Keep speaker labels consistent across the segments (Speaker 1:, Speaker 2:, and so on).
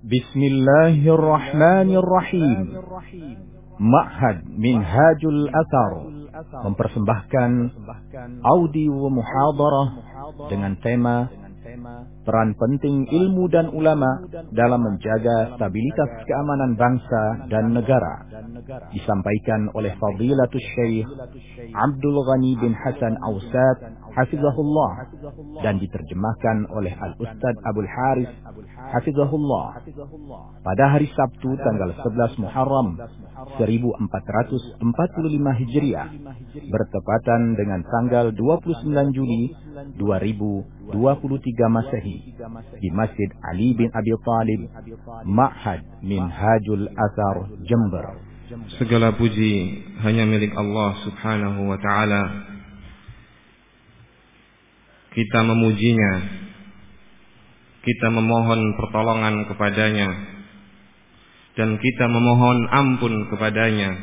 Speaker 1: Bismillahirrahmanirrahim. Ma'had Minhajul Athar mempersembahkan audio muhadarah dengan tema peran penting ilmu dan ulama dalam menjaga stabilitas keamanan bangsa dan negara. Disampaikan oleh Fadilatul Syekh Abdul Ghani bin Hasan Ausad hafizahullah dan diterjemahkan oleh Al-Ustadz Abdul Haris hafizahullah pada hari Sabtu tanggal 11 Muharram 1445 Hijriah bertepatan dengan tanggal 29 Juli 2023 Masehi di Masjid Ali bin Abi Thalib, Ma'had Minhajul Athar, Jember.
Speaker 2: Segala puji hanya milik Allah Subhanahu wa ta'ala. Kita memujinya, kita memohon pertolongan kepadanya, dan kita memohon ampun kepadanya.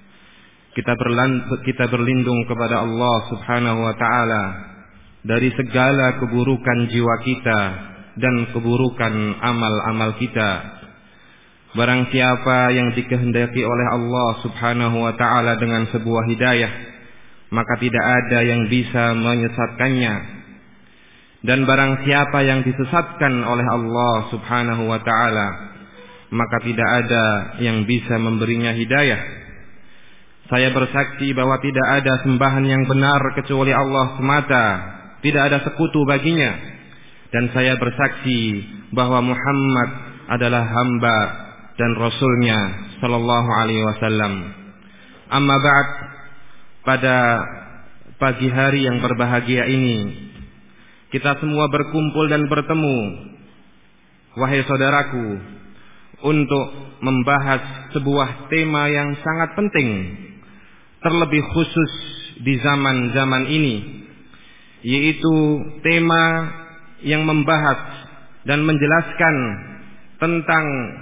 Speaker 2: Kita berlindung kepada Allah Subhanahu wa ta'ala dari segala keburukan jiwa kita dan keburukan amal-amal kita. Barang siapa yang dikehendaki oleh Allah Subhanahu wa ta'ala dengan sebuah hidayah, maka tidak ada yang bisa menyesatkannya. Dan barang siapa yang disesatkan oleh Allah Subhanahu wa ta'ala, maka tidak ada yang bisa memberinya hidayah. Saya bersaksi bahwa tidak ada sembahan yang benar kecuali Allah semata, tidak ada sekutu baginya. Dan saya bersaksi bahwa Muhammad adalah hamba dan Rasulnya sallallahu alaihi wasallam. Amma ba'd, pada pagi hari yang berbahagia ini kita semua berkumpul dan bertemu, wahai saudaraku, untuk membahas sebuah tema yang sangat penting, terlebih khusus di zaman-zaman ini, yaitu tema yang membahas dan menjelaskan tentang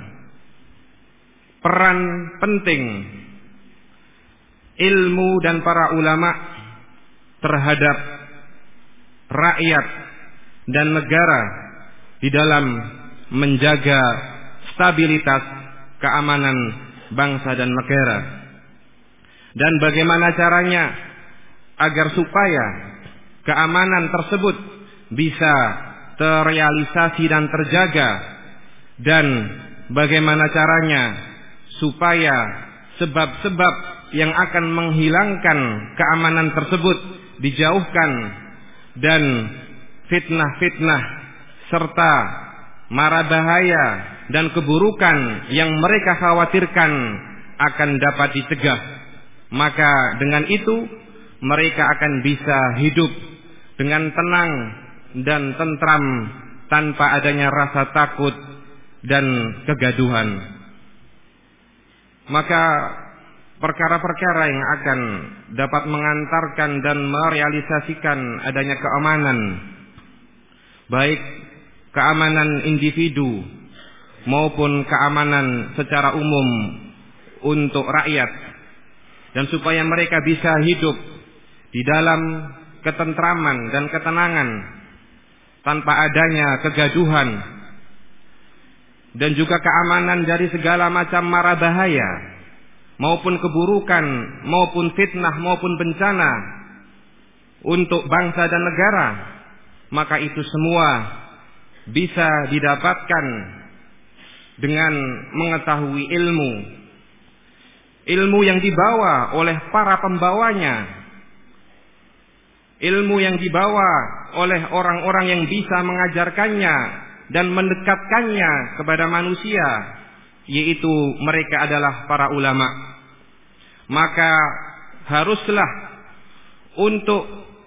Speaker 2: peran penting ilmu dan para ulama terhadap rakyat dan negara di dalam menjaga stabilitas keamanan bangsa dan negara, dan bagaimana caranya agar supaya keamanan tersebut bisa terrealisasi dan terjaga, dan bagaimana caranya supaya sebab-sebab yang akan menghilangkan keamanan tersebut dijauhkan, dan fitnah-fitnah serta mara bahaya dan keburukan yang mereka khawatirkan akan dapat dicegah. Maka dengan itu mereka akan bisa hidup dengan tenang dan tentram tanpa adanya rasa takut dan kegaduhan. Maka perkara-perkara yang akan dapat mengantarkan dan merealisasikan adanya keamanan, baik keamanan individu maupun keamanan secara umum untuk rakyat, dan supaya mereka bisa hidup di dalam ketentraman dan ketenangan tanpa adanya kegaduhan, dan juga keamanan dari segala macam mara bahaya maupun keburukan, maupun fitnah, maupun bencana untuk bangsa dan negara. Maka itu semua bisa didapatkan dengan mengetahui ilmu yang dibawa oleh para pembawanya, ilmu yang dibawa oleh orang-orang yang bisa mengajarkannya dan mendekatkannya kepada manusia, yaitu mereka adalah para ulama. Maka haruslah untuk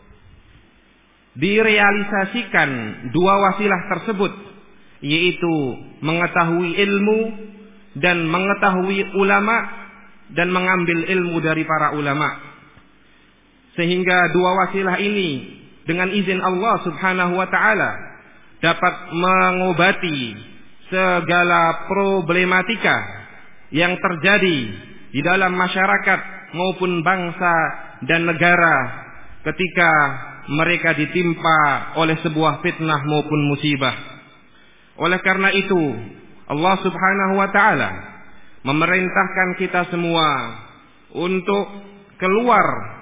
Speaker 2: direalisasikan dua wasilah tersebut, yaitu mengetahui ilmu dan mengetahui ulama, dan mengambil ilmu dari para ulama, sehingga dua wasilah ini dengan izin Allah Subhanahu wa ta'ala dapat mengobati segala problematika yang terjadi di dalam masyarakat maupun bangsa dan negara ketika mereka ditimpa oleh sebuah fitnah maupun musibah. Oleh karena itu, Allah Subhanahu wa ta'ala memerintahkan kita semua untuk keluar,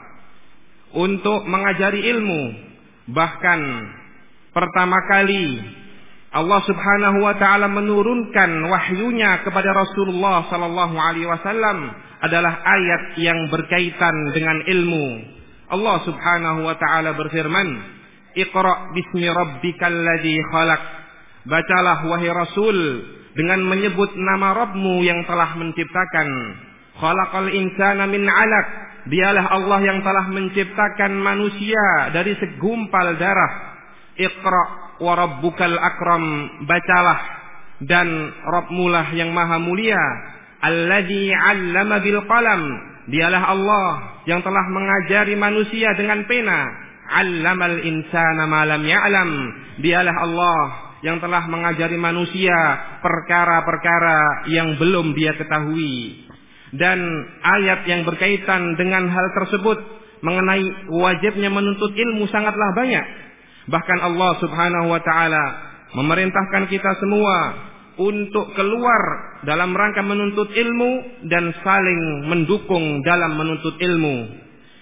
Speaker 2: untuk mengajari ilmu. Bahkan pertama kali Allah Subhanahu wa ta'ala menurunkan wahyunya kepada Rasulullah sallallahu alaihi wasallam adalah ayat yang berkaitan dengan ilmu. Allah Subhanahu wa ta'ala berfirman, "Iqra bismi rabbikal ladzi khalaq." Bacalah wahai Rasul dengan menyebut nama Rabbmu yang telah menciptakan. Khalaqal insana min 'alaq. Dialah Allah yang telah menciptakan manusia dari segumpal darah. Iqra wa rabbukal akram. Bacalah dan Rabbmulah yang maha mulia. Alladzi 'allama bil qalam. Dialah Allah yang telah mengajari manusia dengan pena. 'Allamal insana ma lam ya'lam. Dialah Allah yang telah mengajari manusia perkara-perkara yang belum dia ketahui. Dan ayat yang berkaitan dengan hal tersebut mengenai wajibnya menuntut ilmu sangatlah banyak. Bahkan Allah Subhanahu wa ta'ala memerintahkan kita semua untuk keluar dalam rangka menuntut ilmu dan saling mendukung dalam menuntut ilmu.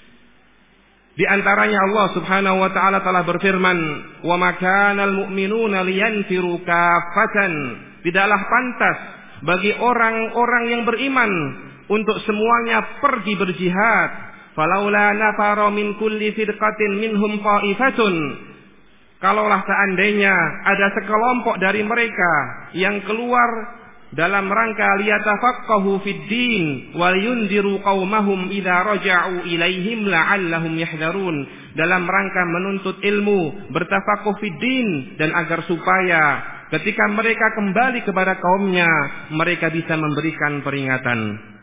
Speaker 2: Di antaranya Allah Subhanahu wa ta'ala telah berfirman, "Wa ma kanal mu'minuna liyanfiru kaffatan." Tidaklah pantas bagi orang-orang yang beriman untuk semuanya pergi berjihad. "Falaula nafara min kulli firqatin minhum ta'ifatun." Kalaulah seandainya ada sekelompok dari mereka yang keluar dalam rangka liyatafaqahu fid din wal yunziru qaumahum idza raja'u ilaihim la'allahum yahdharun, dalam rangka menuntut ilmu, bertafaqquh fid din, dan agar supaya ketika mereka kembali kepada kaumnya mereka bisa memberikan peringatan.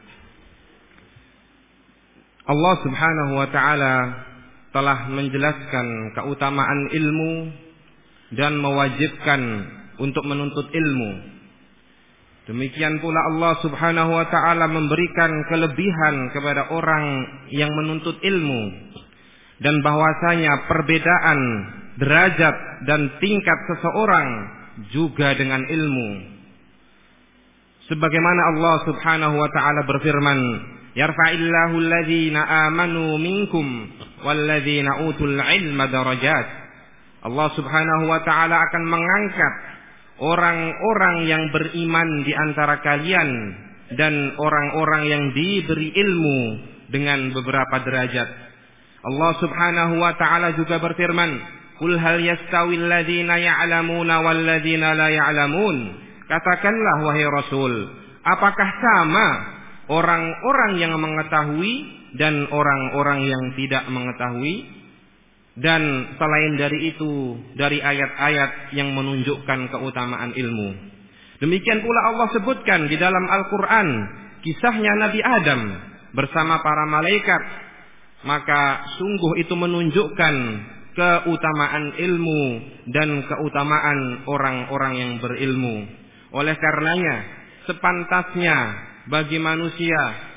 Speaker 2: Allah Subhanahu wa ta'ala telah menjelaskan keutamaan ilmu dan mewajibkan untuk menuntut ilmu. Demikian pula Allah Subhanahu wa ta'ala memberikan kelebihan kepada orang yang menuntut ilmu, dan bahwasanya perbedaan derajat dan tingkat seseorang juga dengan ilmu. Sebagaimana Allah Subhanahu wa ta'ala berfirman, "Yarfa'illahu alladhina amanu minkum walladhina utul ilma darajat." Allah Subhanahu wa ta'ala akan mengangkat orang-orang yang beriman di antara kalian dan orang-orang yang diberi ilmu dengan beberapa derajat. Allah Subhanahu wa ta'ala juga berfirman, "Qul hal yastawil ladzina ya'lamuna wal ladzina la ya'lamun." Katakanlah wahai Rasul, apakah sama orang-orang yang mengetahui dan orang-orang yang tidak mengetahui? Dan selain dari itu, dari ayat-ayat yang menunjukkan keutamaan ilmu. Demikian pula Allah sebutkan di dalam Al-Quran kisahnya Nabi Adam bersama para malaikat. Maka sungguh itu menunjukkan keutamaan ilmu dan keutamaan orang-orang yang berilmu. Oleh karenanya sepantasnya bagi manusia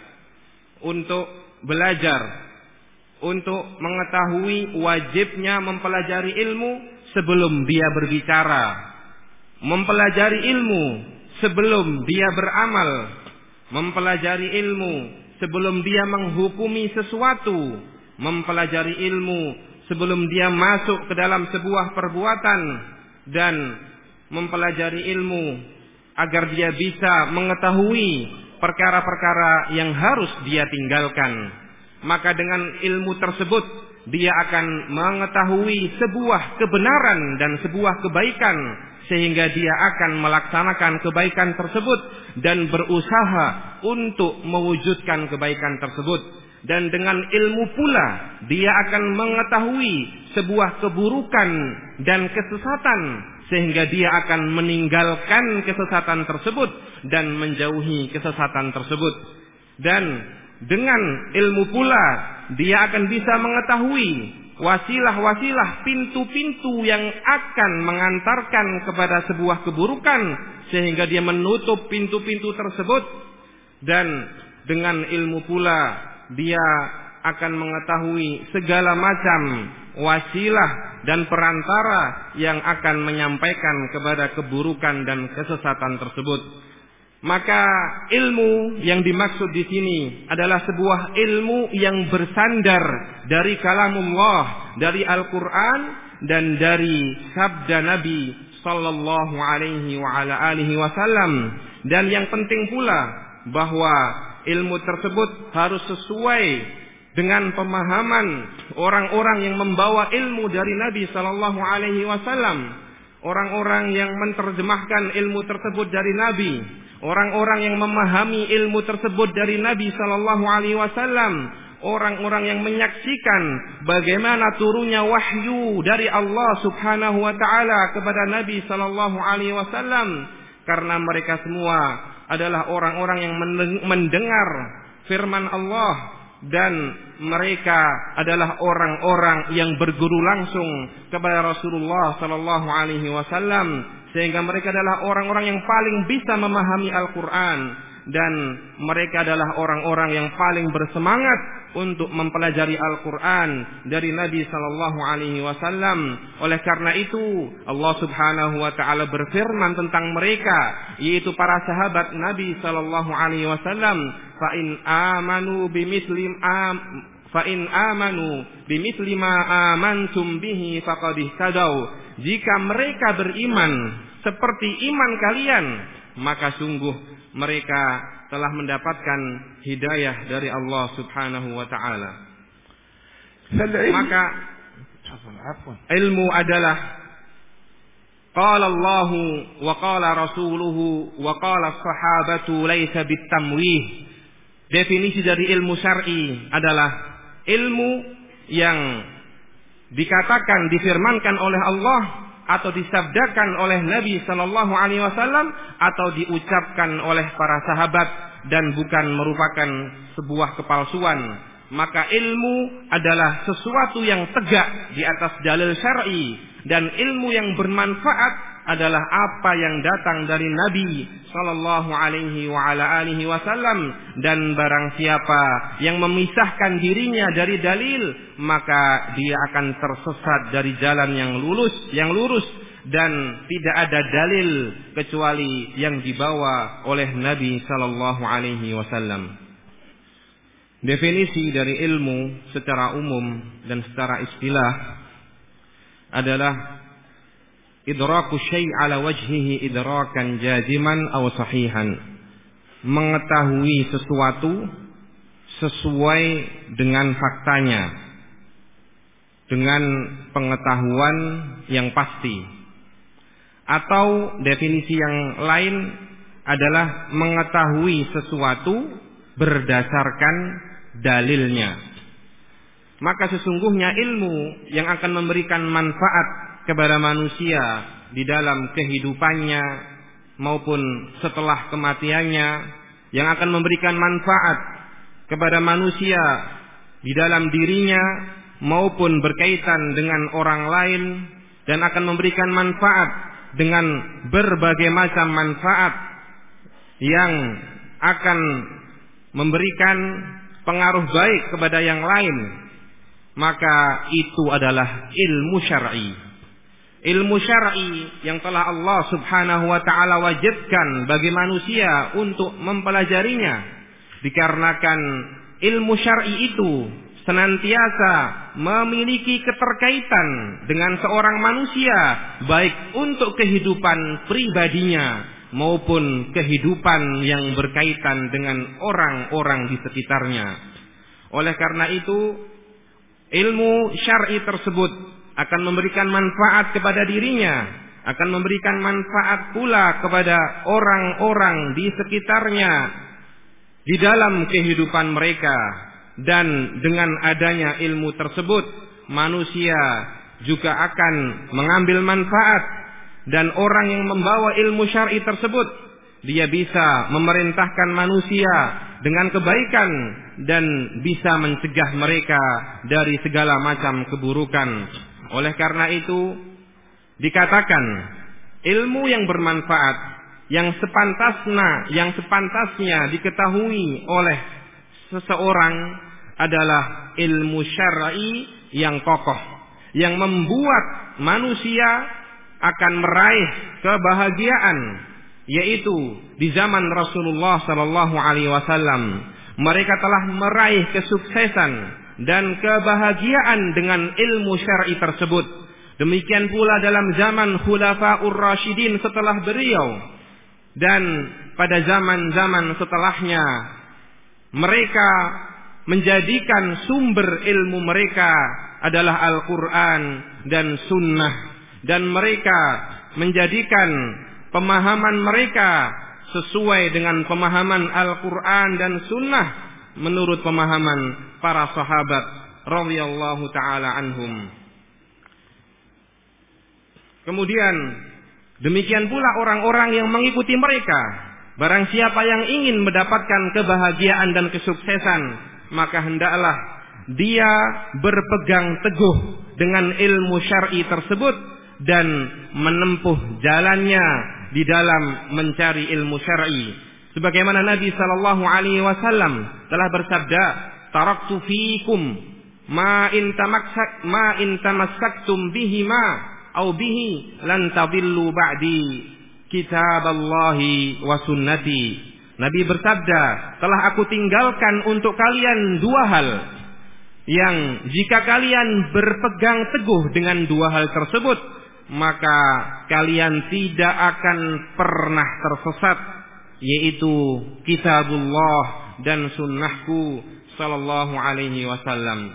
Speaker 2: untuk belajar, untuk mengetahui wajibnya mempelajari ilmu sebelum dia berbicara, mempelajari ilmu sebelum dia beramal, mempelajari ilmu sebelum dia menghukumi sesuatu, mempelajari ilmu sebelum dia masuk ke dalam sebuah perbuatan, dan mempelajari ilmu agar dia bisa mengetahui perkara-perkara yang harus dia tinggalkan. Maka dengan ilmu tersebut dia akan mengetahui sebuah kebenaran dan sebuah kebaikan, sehingga dia akan melaksanakan kebaikan tersebut dan berusaha untuk mewujudkan kebaikan tersebut. Dan dengan ilmu pula dia akan mengetahui sebuah keburukan dan kesesatan, sehingga dia akan meninggalkan kesesatan tersebut dan menjauhi kesesatan tersebut. Dan dengan ilmu pula dia akan bisa mengetahui wasilah-wasilah, pintu-pintu yang akan mengantarkan kepada sebuah keburukan, sehingga dia menutup pintu-pintu tersebut. Dan dengan ilmu pula dia akan mengetahui segala macam wasilah dan perantara yang akan menyampaikan kepada keburukan dan kesesatan tersebut. Maka ilmu yang dimaksud di sini adalah sebuah ilmu yang bersandar dari kalamullah, dari Al-Qur'an dan dari sabda Nabi sallallahu alaihi wa ala alihi wasallam. Dan yang penting pula bahwa ilmu tersebut harus sesuai dengan pemahaman orang-orang yang membawa ilmu dari Nabi sallallahu alaihi wasallam, orang-orang yang menerjemahkan ilmu tersebut dari Nabi, orang-orang yang memahami ilmu tersebut dari Nabi sallallahu alaihi wasallam, orang-orang yang menyaksikan bagaimana turunnya wahyu dari Allah Subhanahu wa taala kepada Nabi sallallahu alaihi wasallam, karena mereka semua adalah orang-orang yang mendengar firman Allah dan mereka adalah orang-orang yang berguru langsung kepada Rasulullah sallallahu alaihi wasallam, sehingga mereka adalah orang-orang yang paling bisa memahami Al-Qur'an dan mereka adalah orang-orang yang paling bersemangat untuk mempelajari Al-Qur'an dari Nabi sallallahu alaihi wasallam. Oleh karena itu Allah Subhanahu wa taala berfirman tentang mereka, yaitu para sahabat Nabi sallallahu alaihi wasallam, fa in amanu bimithli ma amantum bihi faqad ihtadaw. Jika mereka beriman seperti iman kalian, maka sungguh mereka telah mendapatkan hidayah dari Allah Subhanahu wa taala. Maka ilmu adalah qala Allah wa qala rasuluhu wa qala sahabatu laisa bitamwih. Definisi dari ilmu syar'i adalah ilmu yang dikatakan, difirmankan oleh Allah atau disabdakan oleh Nabi sallallahu alaihi wasallam atau diucapkan oleh para sahabat dan bukan merupakan sebuah kepalsuan. Maka ilmu adalah sesuatu yang tegak di atas dalil syar'i, dan ilmu yang bermanfaat adalah apa yang datang dari Nabi sallallahu alaihi wa ala alihi wasallam. Dan barang siapa yang memisahkan dirinya dari dalil, maka dia akan tersesat dari jalan yang lurus dan tidak ada dalil kecuali yang dibawa oleh Nabi sallallahu alaihi wasallam. Definisi dari ilmu secara umum dan secara istilah adalah idraku syai' ala wajhihi idrakan jaziman aw sahihan. Mengetahui sesuatu sesuai dengan faktanya, dengan pengetahuan yang pasti. Atau definisi yang lain adalah mengetahui sesuatu berdasarkan dalilnya. Maka sesungguhnya ilmu yang akan memberikan manfaat kepada manusia di dalam kehidupannya maupun setelah kematiannya, yang akan memberikan manfaat kepada manusia di dalam dirinya maupun berkaitan dengan orang lain, dan akan memberikan manfaat dengan berbagai macam manfaat yang akan memberikan pengaruh baik kepada yang lain, maka itu adalah ilmu syar'i. Ilmu syar'i yang telah Allah Subhanahu wa taala wajibkan bagi manusia untuk mempelajarinya, dikarenakan ilmu syar'i itu senantiasa memiliki keterkaitan dengan seorang manusia, baik untuk kehidupan pribadinya maupun kehidupan yang berkaitan dengan orang-orang di sekitarnya. Oleh karena itu, ilmu syar'i tersebut akan memberikan manfaat kepada dirinya, akan memberikan manfaat pula kepada orang-orang di sekitarnya di dalam kehidupan mereka. Dan dengan adanya ilmu tersebut, manusia juga akan mengambil manfaat, dan orang yang membawa ilmu syar'i tersebut, dia bisa memerintahkan manusia dengan kebaikan dan bisa mencegah mereka dari segala macam keburukan. Oleh karena itu dikatakan ilmu yang bermanfaat yang sepantasnya diketahui oleh seseorang adalah ilmu syar'i yang kokoh, yang membuat manusia akan meraih kebahagiaan, yaitu di zaman Rasulullah sallallahu alaihi wasallam mereka telah meraih kesuksesan dan kebahagiaan dengan ilmu syar'i tersebut. Demikian pula dalam zaman Khulafaur Rasyidin setelah beliau, dan pada zaman-zaman setelahnya mereka menjadikan sumber ilmu mereka adalah Al-Quran dan Sunnah, dan mereka menjadikan pemahaman mereka sesuai dengan pemahaman Al-Quran dan Sunnah menurut pemahaman para sahabat radhiyallahu ta'ala anhum. Kemudian demikian pula orang-orang yang mengikuti mereka. Barang siapa yang ingin mendapatkan kebahagiaan dan kesuksesan, maka hendaklah dia berpegang teguh dengan ilmu syar'i tersebut dan menempuh jalannya di dalam mencari ilmu syar'i. Sebagaimana Nabi sallallahu alaihi wasallam telah bersabda, "Taraktu fiikum ma in tamassaktum bihi au bihi lan tadillu ba'di kitaballahi wa sunnati." Nabi bersabda, telah aku tinggalkan untuk kalian dua hal yang jika kalian berpegang teguh dengan dua hal tersebut, maka kalian tidak akan pernah tersesat, yaitu kitabullah dan sunnahku sallallahu alaihi wasallam.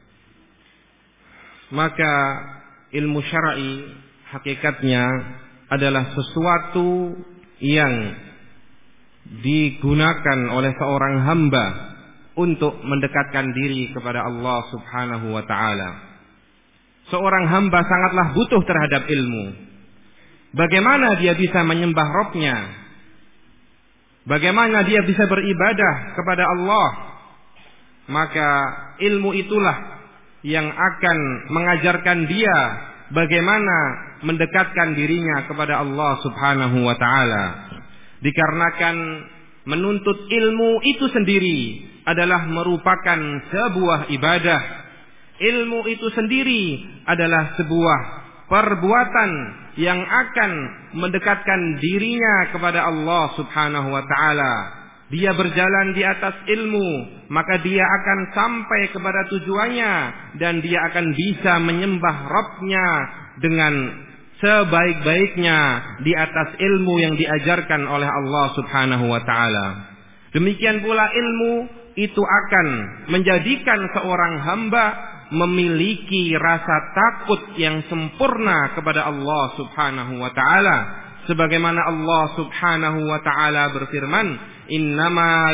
Speaker 2: Maka ilmu syar'i hakikatnya adalah sesuatu yang digunakan oleh seorang hamba untuk mendekatkan diri kepada Allah Subhanahu wa ta'ala. Seorang hamba sangatlah butuh terhadap ilmu. Bagaimana dia bisa menyembah Rabb-Nya? Bagaimana dia bisa beribadah kepada Allah? Maka ilmu itulah yang akan mengajarkan dia bagaimana mendekatkan dirinya kepada Allah Subhanahu wa ta'ala. Dikarenakan menuntut ilmu itu sendiri adalah merupakan sebuah ibadah. Ilmu itu sendiri adalah sebuah perbuatan yang akan mendekatkan dirinya kepada Allah Subhanahu wa ta'ala. Dia berjalan di atas ilmu, maka dia akan sampai kepada tujuannya, dan dia akan bisa menyembah Rabb-Nya dengan sebaik-baiknya di atas ilmu yang diajarkan oleh Allah Subhanahu wa ta'ala. Demikian pula ilmu itu akan menjadikan seorang hamba memiliki rasa takut yang sempurna kepada Allah Subhanahu wa ta'ala. Sebagaimana Allah Subhanahu wa ta'ala berfirman, innama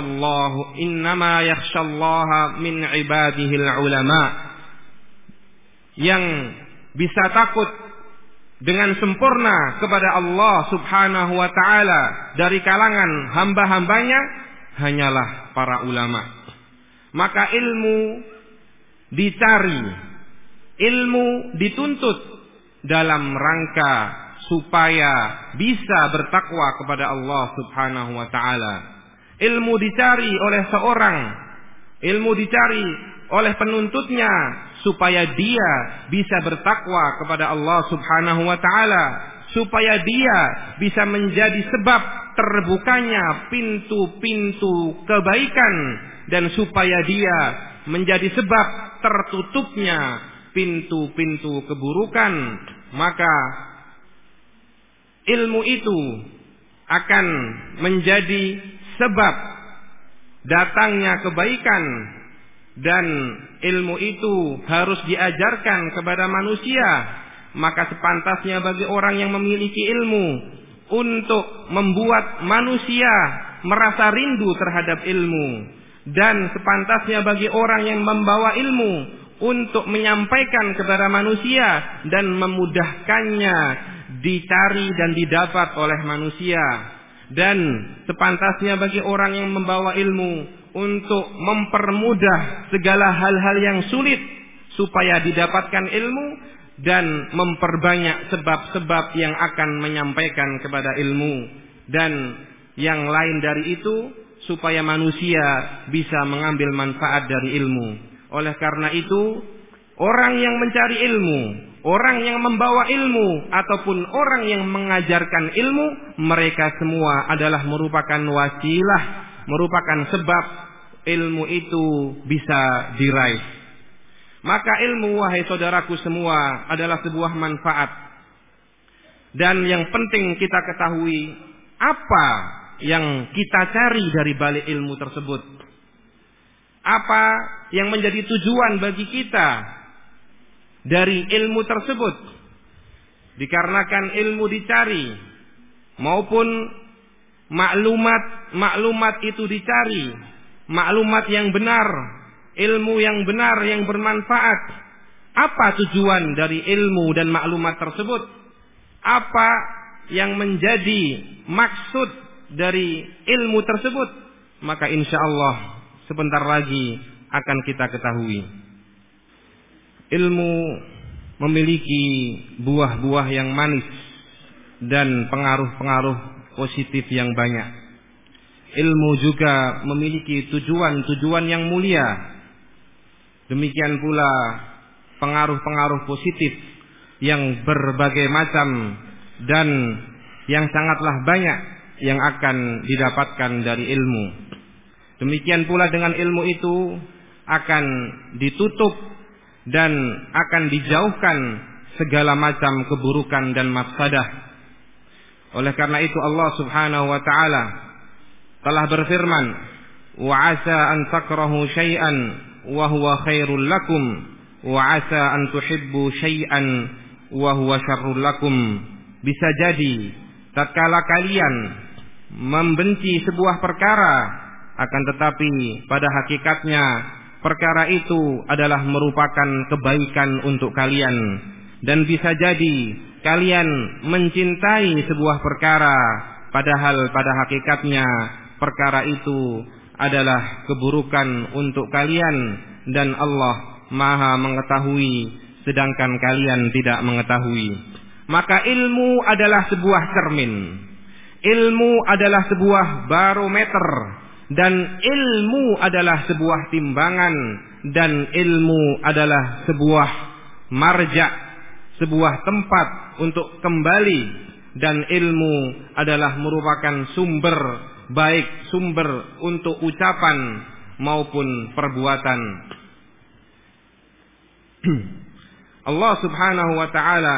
Speaker 2: yakhshallaha min ibadihil ulama. Yang bisa takut dengan sempurna kepada Allah Subhanahu wa ta'ala dari kalangan hamba-hambanya hanyalah para ulama. Maka ilmu dicari, ilmu dituntut dalam rangka supaya bisa bertakwa kepada Allah Subhanahu wa ta'ala. Ilmu dicari oleh seorang, ilmu dicari oleh penuntutnya supaya dia bisa bertakwa kepada Allah Subhanahu wa ta'ala, supaya dia bisa menjadi sebab terbukanya pintu-pintu kebaikan, dan supaya dia menjadi sebab tertutupnya pintu-pintu keburukan. Maka ilmu itu akan menjadi sebab datangnya kebaikan, dan ilmu itu harus diajarkan kepada manusia. Maka sepantasnya bagi orang yang memiliki ilmu untuk membuat manusia merasa rindu terhadap ilmu, dan sepantasnya bagi orang yang membawa ilmu untuk menyampaikan kepada manusia dan memudahkannya dicari dan didapat oleh manusia. Dan sepantasnya bagi orang yang membawa ilmu untuk mempermudah segala hal-hal yang sulit supaya didapatkan ilmu, dan memperbanyak sebab-sebab yang akan menyampaikan kepada ilmu, dan yang lain dari itu supaya manusia bisa mengambil manfaat dari ilmu. Oleh karena itu, orang yang mencari ilmu, orang yang membawa ilmu, ataupun orang yang mengajarkan ilmu, mereka semua adalah merupakan wasilah, merupakan sebab ilmu itu bisa diraih. Maka ilmu, wahai saudaraku semua, adalah sebuah manfaat. Dan yang penting kita ketahui, apa yang kita cari dari balik ilmu tersebut. Apa yang menjadi tujuan bagi kita dari ilmu tersebut. Dikarenakan ilmu dicari, maupun maklumat itu dicari, maklumat yang benar, ilmu yang benar, yang bermanfaat. Apa tujuan dari ilmu dan maklumat tersebut? Apa yang menjadi maksud dari ilmu tersebut? Maka insya Allah sebentar lagi akan kita ketahui. Ilmu memiliki buah-buah yang manis dan pengaruh-pengaruh positif yang banyak. Ilmu juga memiliki tujuan-tujuan yang mulia. Demikian pula pengaruh-pengaruh positif yang berbagai macam dan yang sangatlah banyak yang akan didapatkan dari ilmu. Demikian pula dengan ilmu itu akan ditutup dan akan dijauhkan segala macam keburukan dan mafsadah. Oleh karena itu Allah Subhanahu wa taala telah berfirman, "Wa 'asa an takrahu syai'an wa huwa khairul lakum, wa 'asa an tuhibbu syai'an wa huwa syarrul lakum." Bisa jadi tatkala kalian membenci sebuah perkara, akan tetapi pada hakikatnya perkara itu adalah merupakan kebaikan untuk kalian. Dan bisa jadi kalian mencintai sebuah perkara, padahal pada hakikatnya perkara itu adalah keburukan untuk kalian, dan Allah Maha mengetahui sedangkan kalian tidak mengetahui. Maka ilmu adalah sebuah cermin, ilmu adalah sebuah barometer, dan ilmu adalah sebuah timbangan, dan ilmu adalah sebuah marja, sebuah tempat untuk kembali, dan ilmu adalah merupakan sumber, baik sumber untuk ucapan maupun perbuatan. Allah Subhanahu wa taala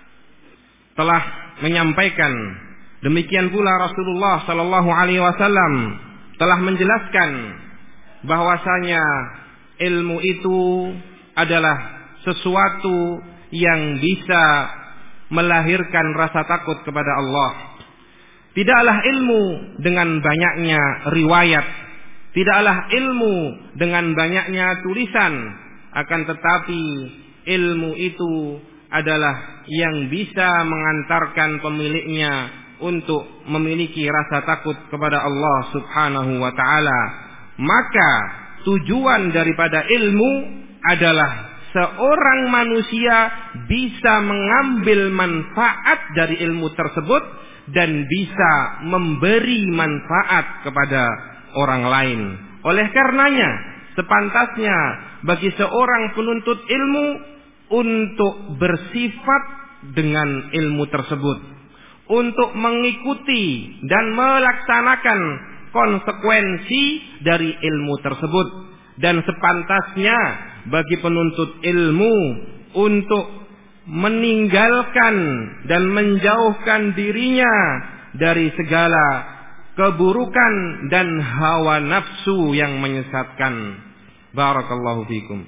Speaker 2: telah menyampaikan, demikian pula Rasulullah sallallahu alaihi wasallam telah menjelaskan bahwasanya ilmu itu adalah sesuatu yang bisa melahirkan rasa takut kepada Allah. Tidaklah ilmu dengan banyaknya riwayat, tidaklah ilmu dengan banyaknya tulisan, akan tetapi ilmu itu adalah yang bisa mengantarkan pemiliknya untuk memiliki rasa takut kepada Allah Subhanahu wa taala. Maka tujuan daripada ilmu adalah seorang manusia bisa mengambil manfaat dari ilmu tersebut dan bisa memberi manfaat kepada orang lain. Oleh karenanya, sepantasnya bagi seorang penuntut ilmu untuk bersifat dengan ilmu tersebut, untuk mengikuti dan melaksanakan konsekuensi dari ilmu tersebut. Dan sepantasnya bagi penuntut ilmu untuk meninggalkan dan menjauhkan dirinya dari segala keburukan dan hawa nafsu yang menyesatkan. Barakallahu fikum.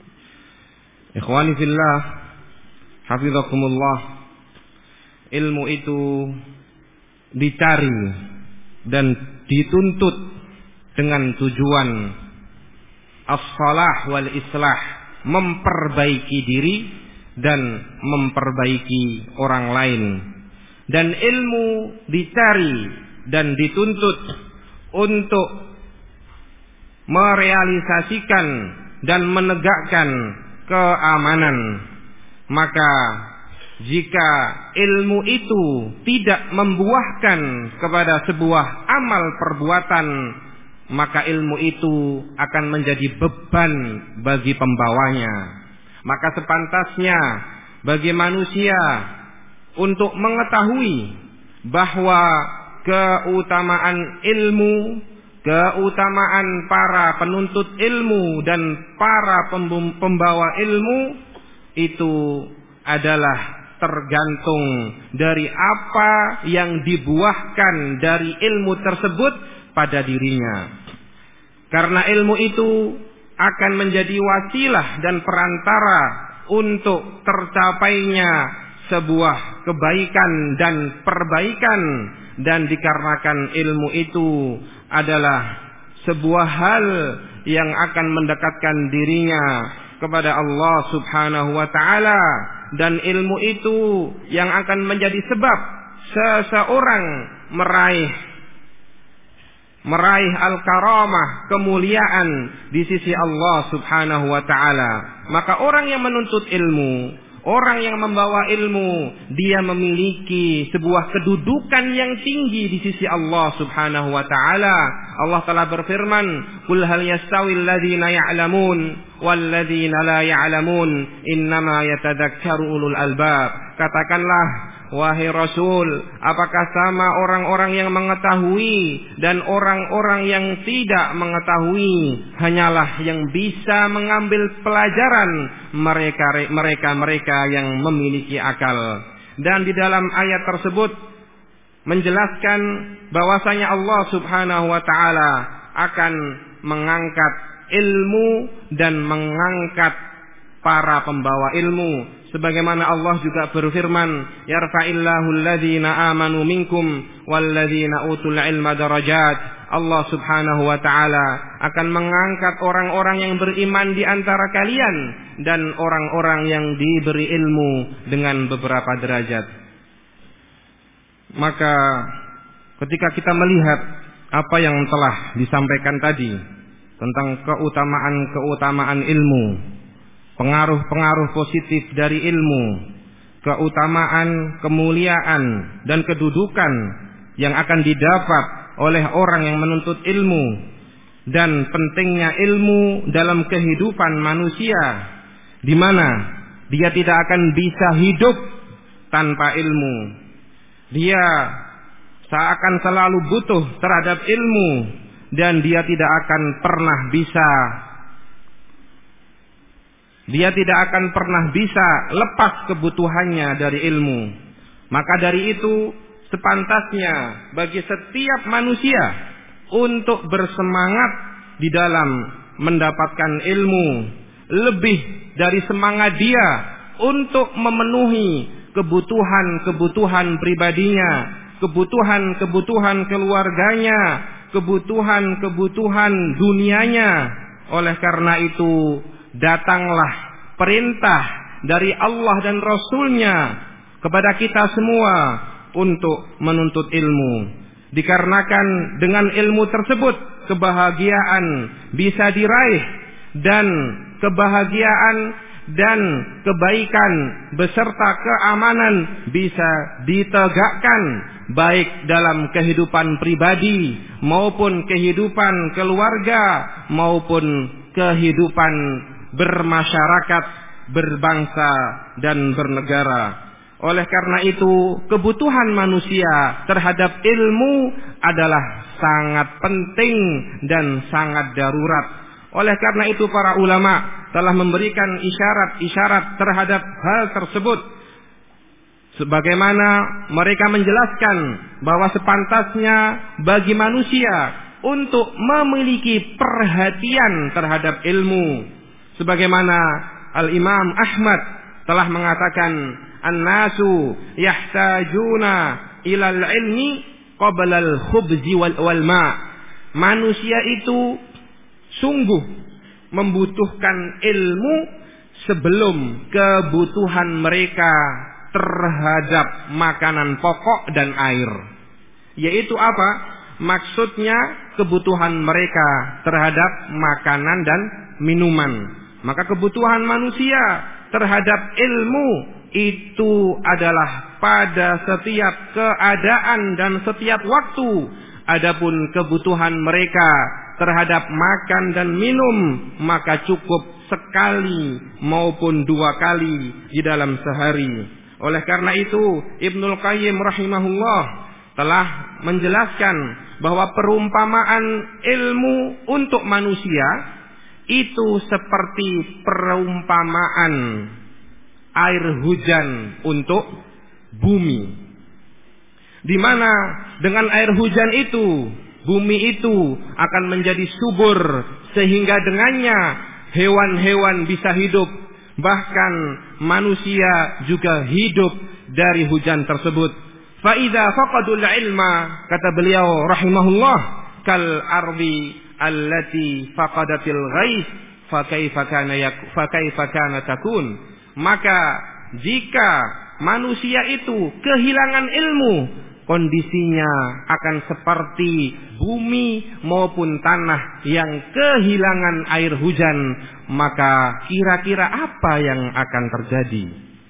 Speaker 2: Ikhwani fillah, hafizakumullah. Ilmu itu dicari dan dituntut dengan tujuan as-salah wal islah, memperbaiki diri dan memperbaiki orang lain. Dan ilmu dicari dan dituntut untuk merealisasikan dan menegakkan keamanan. Maka jika ilmu itu tidak membuahkan kepada sebuah amal perbuatan, maka ilmu itu akan menjadi beban bagi pembawanya. Maka sepantasnya bagi manusia untuk mengetahui bahwa keutamaan ilmu, keutamaan para penuntut ilmu dan para pembawa ilmu itu adalah tergantung dari apa yang dibuahkan dari ilmu tersebut pada dirinya. Karena ilmu itu akan menjadi wasilah dan perantara untuk tercapainya sebuah kebaikan dan perbaikan, dan dikarenakan ilmu itu adalah sebuah hal yang akan mendekatkan dirinya kepada Allah Subhanahu wa taala, dan ilmu itu yang akan menjadi sebab seseorang meraih al-karamah, kemuliaan di sisi Allah Subhanahu wa taala. Maka orang yang menuntut ilmu, orang yang membawa ilmu, dia memiliki sebuah kedudukan yang tinggi di sisi Allah Subhanahu wa taala. Allah telah berfirman, "Qul hal yastawil ladzina ya'lamun wal ladzina la ya'lamun, innama yatadzakkaru ulul albab." Katakanlah, wahai Rasul, apakah sama orang-orang yang mengetahui dan orang-orang yang tidak mengetahui? Hanyalah yang bisa mengambil pelajaran mereka yang memiliki akal. Dan di dalam ayat tersebut menjelaskan bahwasanya Allah Subhanahu wa taala akan mengangkat ilmu dan mengangkat para pembawa ilmu. Sebagaimana Allah juga berfirman, "Yarfa'illahu alladhina amanu minkum walladzina utul ilma darajat." Allah Subhanahu wa taala akan mengangkat orang-orang yang beriman di antara kalian dan orang-orang yang diberi ilmu dengan beberapa derajat. Maka ketika kita melihat apa yang telah disampaikan tadi tentang keutamaan ilmu, pengaruh-pengaruh positif dari ilmu, keutamaan, kemuliaan dan kedudukan yang akan didapat oleh orang yang menuntut ilmu, dan pentingnya ilmu dalam kehidupan manusia, di mana dia tidak akan bisa hidup tanpa ilmu. Dia akan selalu butuh terhadap ilmu, dan dia tidak akan pernah bisa lepas kebutuhannya dari ilmu. Maka dari itu sepantasnya bagi setiap manusia untuk bersemangat di dalam mendapatkan ilmu, lebih dari semangat dia untuk memenuhi kebutuhan-kebutuhan pribadinya, kebutuhan-kebutuhan keluarganya, kebutuhan-kebutuhan dunianya. Oleh karena itu, datanglah perintah dari Allah dan Rasul-Nya kepada kita semua untuk menuntut ilmu. Dikarenakan dengan ilmu tersebut kebahagiaan bisa diraih, dan kebahagiaan dan kebaikan beserta keamanan bisa ditegakkan, baik dalam kehidupan pribadi maupun kehidupan keluarga maupun kehidupan bermasyarakat, berbangsa dan bernegara. Oleh karena itu, kebutuhan manusia terhadap ilmu adalah sangat penting dan sangat darurat. Oleh karena itu, para ulama telah memberikan isyarat-isyarat terhadap hal tersebut. Sebagaimana mereka menjelaskan bahwa sepantasnya bagi manusia untuk memiliki perhatian terhadap ilmu. Sebagaimana Al-Imam Ahmad telah mengatakan, "An-nasu yahtajuna ilal ilmi qabla al-khubzi wal ma'." Manusia itu sungguh membutuhkan ilmu sebelum kebutuhan mereka terhadap makanan pokok dan air. Yaitu apa? Maksudnya kebutuhan mereka terhadap makanan dan minuman. Maka kebutuhan manusia terhadap ilmu itu adalah pada setiap keadaan dan setiap waktu. Adapun kebutuhan mereka terhadap makan dan minum, maka cukup sekali maupun 2 kali di dalam sehari. Oleh karena itu Ibnul Qayyim rahimahullah telah menjelaskan bahwa perumpamaan ilmu untuk manusia itu seperti perumpamaan air hujan untuk bumi, di mana dengan air hujan itu bumi itu akan menjadi subur sehingga dengannya hewan-hewan bisa hidup, bahkan manusia juga hidup dari hujan tersebut. Fa idza faqadul ilma, kata beliau rahimahullah, kal ardi allati faqadatil ghais fa kaifa kana takun. Maka jika manusia itu kehilangan ilmu, kondisinya akan seperti bumi maupun tanah yang kehilangan air hujan. Maka kira-kira apa yang akan terjadi?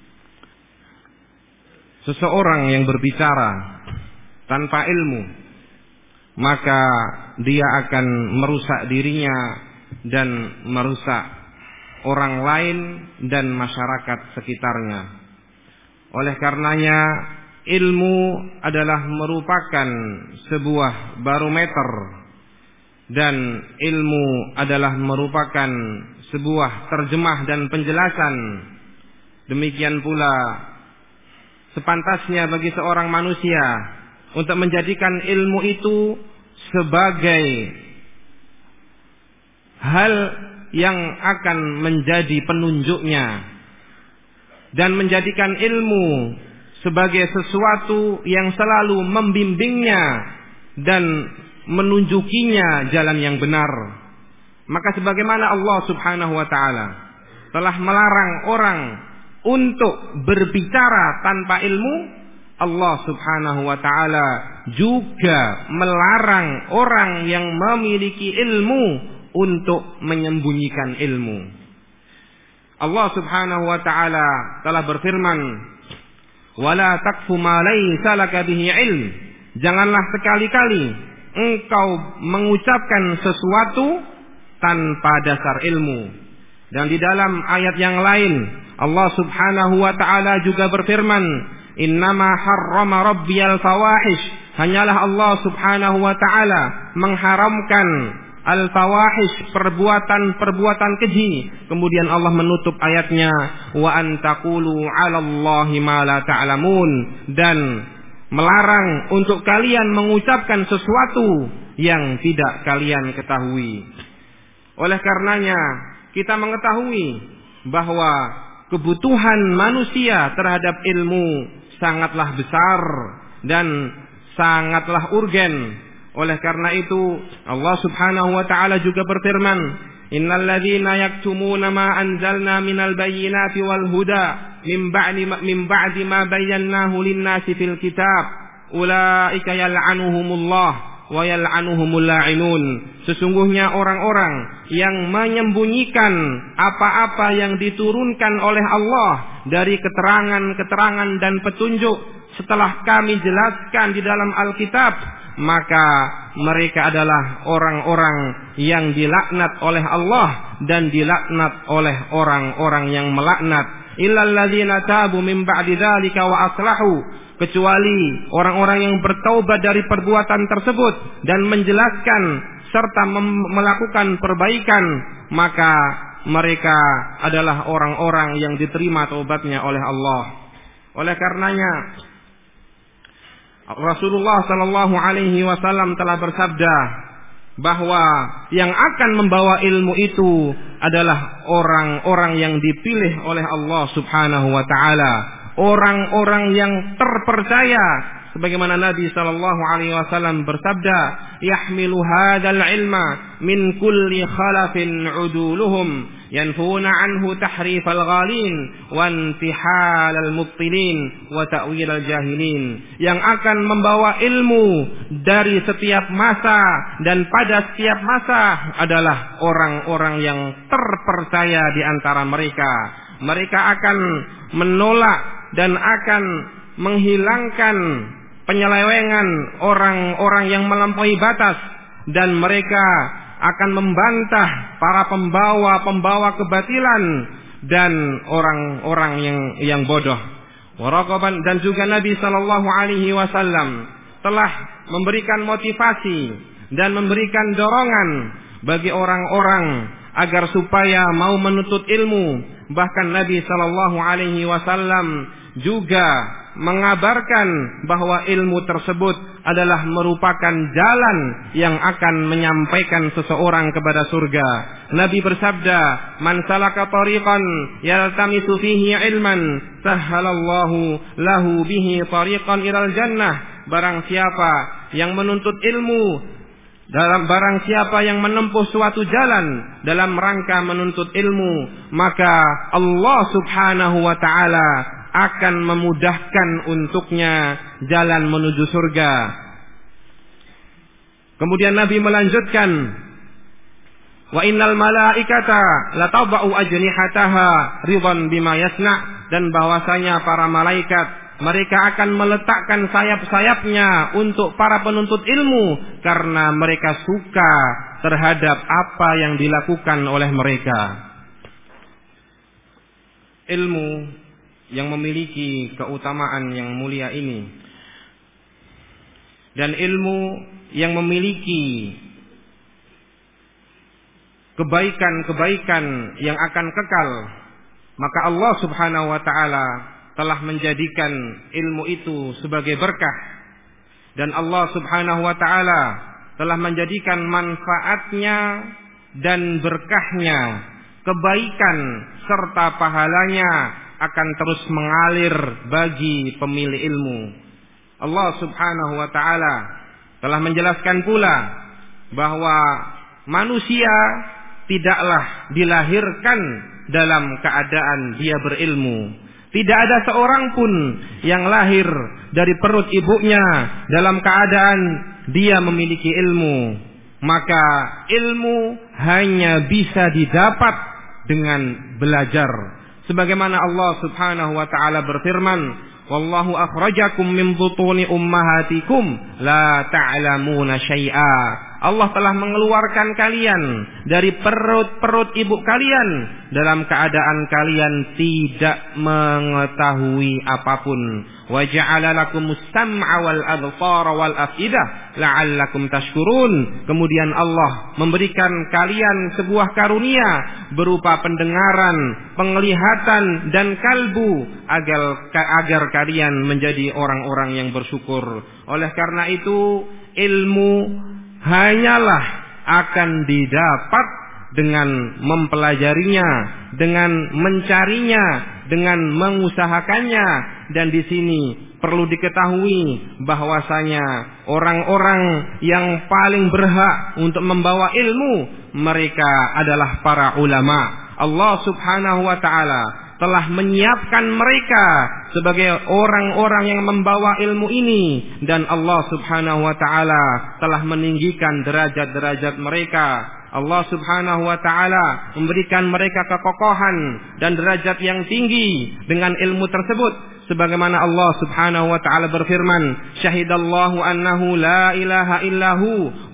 Speaker 2: Seseorang yang berbicara tanpa ilmu, maka dia akan merusak dirinya dan merusak orang lain dan masyarakat sekitarnya. Oleh karenanya ilmu adalah merupakan sebuah barometer, dan ilmu adalah merupakan sebuah terjemah dan penjelasan. Demikian pula sepantasnya bagi seorang manusia untuk menjadikan ilmu itu sebagai hal yang akan menjadi penunjuknya, dan menjadikan ilmu sebagai sesuatu yang selalu membimbingnya dan menunjukinya jalan yang benar. Maka sebagaimana Allah Subhanahu wa taala telah melarang orang untuk berbicara tanpa ilmu, Allah Subhanahu wa taala juga melarang orang yang memiliki ilmu untuk menyembunyikan ilmu. Allah Subhanahu wa taala telah berfirman, "Wala taqfu ma laysa laka bihi ilm." Janganlah sekali-kali engkau mengucapkan sesuatu tanpa dasar ilmu. Dan di dalam ayat yang lain Allah Subhanahu wa taala juga berfirman, "Innama harrama rabbiyal fawahish." Hanyalah Allah Subhanahu wa taala mengharamkan al-fawahish, perbuatan-perbuatan keji. Kemudian Allah menutup ayatnya, "Wa an taqulu 'alallahi ma la ta'lamun." Dan melarang untuk kalian mengucapkan sesuatu yang tidak kalian ketahui. Oleh karenanya kita mengetahui bahwa kebutuhan manusia terhadap ilmu sangatlah besar dan sangatlah urgen. Oleh karena itu Allah Subhanahu wa taala juga berfirman, "Innal ladzina yaktumuna ma anzalna minal bayyinati wal huda min ba'di ma bayyanahu lin-nasi fil kitab ulaika yal'anuhumullah wa yal'anuhumul la'inun." Sesungguhnya orang-orang yang menyembunyikan apa-apa yang diturunkan oleh Allah dari keterangan-keterangan dan petunjuk setelah kami jelaskan di dalam Alkitab, maka mereka adalah orang-orang yang dilaknat oleh Allah dan dilaknat oleh orang-orang yang melaknat. Illal ladzina tabu min ba'di dzalika wa aslahu, kecuali orang-orang yang bertaubat dari perbuatan tersebut dan menjelaskan serta melakukan perbaikan, maka mereka adalah orang-orang yang diterima taubatnya oleh Allah. Oleh karenanya Rasulullah sallallahu alaihi wasallam telah bersabda bahwa yang akan membawa ilmu itu adalah orang-orang yang dipilih oleh Allah Subhanahu wa taala, orang-orang yang terpercaya, sebagaimana Nabi sallallahu alaihi wasallam bersabda, "Yahmilu hadzal ilma min kulli khalafin uduluhum yanfuna anhu tahrifal ghalin wa intihal al-mubtilin wa ta'wil al-jahilin." Yang akan membawa ilmu dari setiap masa dan pada setiap masa adalah orang-orang yang terpercaya di antara mereka. Mereka akan menolak dan akan menghilangkan penyelewengan orang-orang yang melampaui batas, dan mereka akan membantah para pembawa kebatilan dan orang-orang yang bodoh. Waraqaban, dan juga Nabi sallallahu alaihi wasallam telah memberikan motivasi dan memberikan dorongan bagi orang-orang agar supaya mau menuntut ilmu. Bahkan Nabi sallallahu alaihi wasallam juga mengabarkan bahwa ilmu tersebut adalah merupakan jalan yang akan menyampaikan seseorang kepada surga. Nabi bersabda, "Man salaka tariqan yaltamisu fihi ilman, sahhalallahu lahu bihi tariqan ilal jannah." Barang siapa yang menuntut ilmu, barang siapa yang menempuh suatu jalan dalam rangka menuntut ilmu, maka Allah Subhanahu wa ta'ala akan memudahkan untuknya jalan menuju surga. Kemudian Nabi melanjutkan, "Wa innal malaikata latadau ajnihataha ridwan bima yasna." Dan bahwasanya para malaikat, mereka akan meletakkan sayap-sayapnya untuk para penuntut ilmu karena mereka suka terhadap apa yang dilakukan oleh mereka. Ilmu yang memiliki keutamaan yang mulia ini, dan ilmu yang memiliki kebaikan-kebaikan yang akan kekal, maka Allah Subhanahu wa ta'ala telah menjadikan ilmu itu sebagai berkah, dan Allah Subhanahu wa ta'ala telah menjadikan manfaatnya dan berkahnya, kebaikan serta pahalanya akan terus mengalir bagi pemilik ilmu. Allah Subhanahu wa ta'ala telah menjelaskan pula bahwa manusia tidaklah dilahirkan dalam keadaan dia berilmu. Tidak ada seorang pun yang lahir dari perut ibunya dalam keadaan dia memiliki ilmu. Maka ilmu hanya bisa didapat dengan belajar. Sebagaimana Allah Subhanahu wa ta'ala berfirman, "Wallahu akhrajakum min butuni ummahatikum la ta'lamuna syai'a." Allah telah mengeluarkan kalian dari perut-perut ibu kalian dalam keadaan kalian tidak mengetahui apapun. Wa ja'ala lakumus sam'a wal absara wal afidah la'allakum tashkurun. Kemudian Allah memberikan kalian sebuah karunia berupa pendengaran, penglihatan dan kalbu agar kalian menjadi orang-orang yang bersyukur. Oleh karena itu, ilmu hanyalah akan didapat dengan mempelajarinya, dengan mencarinya, dengan mengusahakannya. Dan di sini perlu diketahui bahwasanya orang-orang yang paling berhak untuk membawa ilmu, mereka adalah para ulama. Allah Subhanahu wa ta'ala telah menyiapkan mereka sebagai orang-orang yang membawa ilmu ini, dan Allah Subhanahu wa ta'ala telah meninggikan derajat-derajat mereka. Allah Subhanahu wa ta'ala memberikan mereka kekokohan dan derajat yang tinggi dengan ilmu tersebut. Sebagaimana Allah Subhanahu wa ta'ala berfirman, "Syahidallahu annahu la ilaha illahu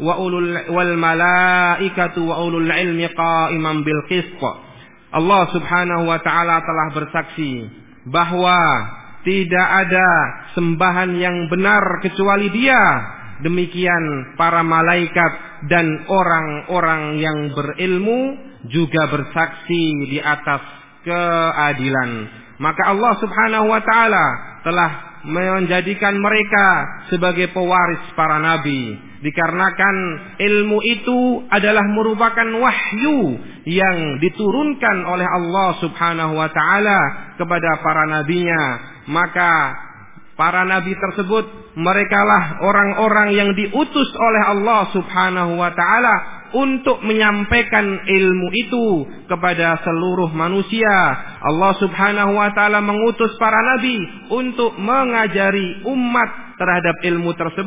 Speaker 2: wal malaikatu wa ulul ilmi qa'iman bil qist." Allah Subhanahu wa ta'ala telah bersaksi bahwa tidak ada sembahan yang benar kecuali Dia. Demikian para malaikat dan orang-orang yang berilmu juga bersaksi di atas keadilan. Maka Allah Subhanahu wa ta'ala telah menjadikan mereka sebagai pewaris para nabi, dikarenakan ilmu itu adalah merupakan wahyu yang diturunkan oleh Allah Subhanahu wa ta'ala kepada para nabinya. Maka para nabi tersebut, merekalah orang-orang yang diutus oleh Allah Subhanahu wa ta'ala untuk menyampaikan ilmu itu kepada seluruh manusia. Allah Subhanahu wa ta'ala mengutus para nabi untuk mengajari umat terhadap ilmu tersebut,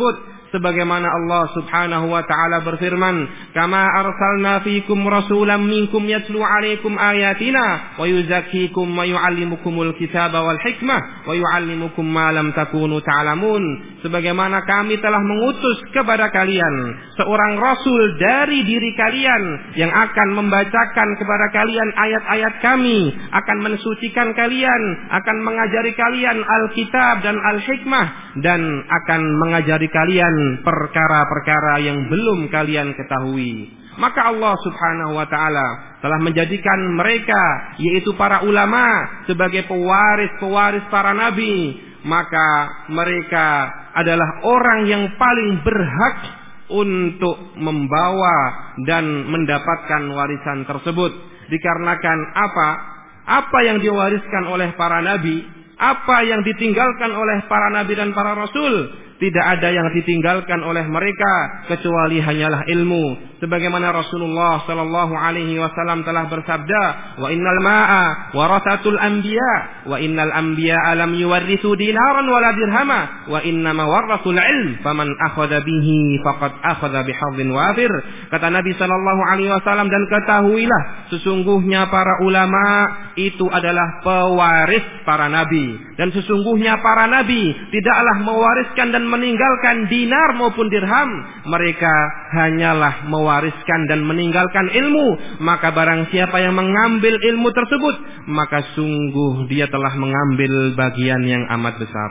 Speaker 2: sebagaimana Allah Subhanahu wa taala berfirman, "Kama arsalna fiikum rasulan minkum yatlu 'alaikum ayatina wa yuzakkikum wa yu'allimukumul kitaba wal hikmah wa yu'allimukum ma lam takunu ta'lamun." Sebagaimana kami telah mengutus kepada kalian seorang rasul dari diri kalian yang akan membacakan kepada kalian ayat-ayat kami, akan mensucikan kalian, akan mengajari kalian Alkitab dan Al-Hikmah, dan akan mengajari kalian perkara-perkara yang belum kalian ketahui. Maka Allah Subhanahu wa taala telah menjadikan mereka, yaitu para ulama, sebagai pewaris-pewaris para nabi. Maka mereka adalah orang yang paling berhak untuk membawa dan mendapatkan warisan tersebut. Dikarenakan apa yang diwariskan oleh para nabi, apa yang ditinggalkan oleh para nabi dan para rasul, tidak ada yang ditinggalkan oleh mereka kecuali hanyalah ilmu. Sebagaimana Rasulullah sallallahu alaihi wasallam telah bersabda, "Wa innal ma'a warasatul anbiya, wa innal anbiya lam yuwarrithu dinaran wala dirhama, wa innama warasul ilm, faman akhadha bihi faqad akhadha bihadhin wafir." Kata Nabi sallallahu alaihi wasallam, dan ketahuilah sesungguhnya para ulama itu adalah pewaris para nabi, dan sesungguhnya para nabi tidaklah mewariskan dan meninggalkan dinar maupun dirham. Mereka hanyalah mewariskan dan meninggalkan ilmu. Maka barang siapa yang mengambil ilmu tersebut, maka sungguh dia telah mengambil bagian yang amat besar.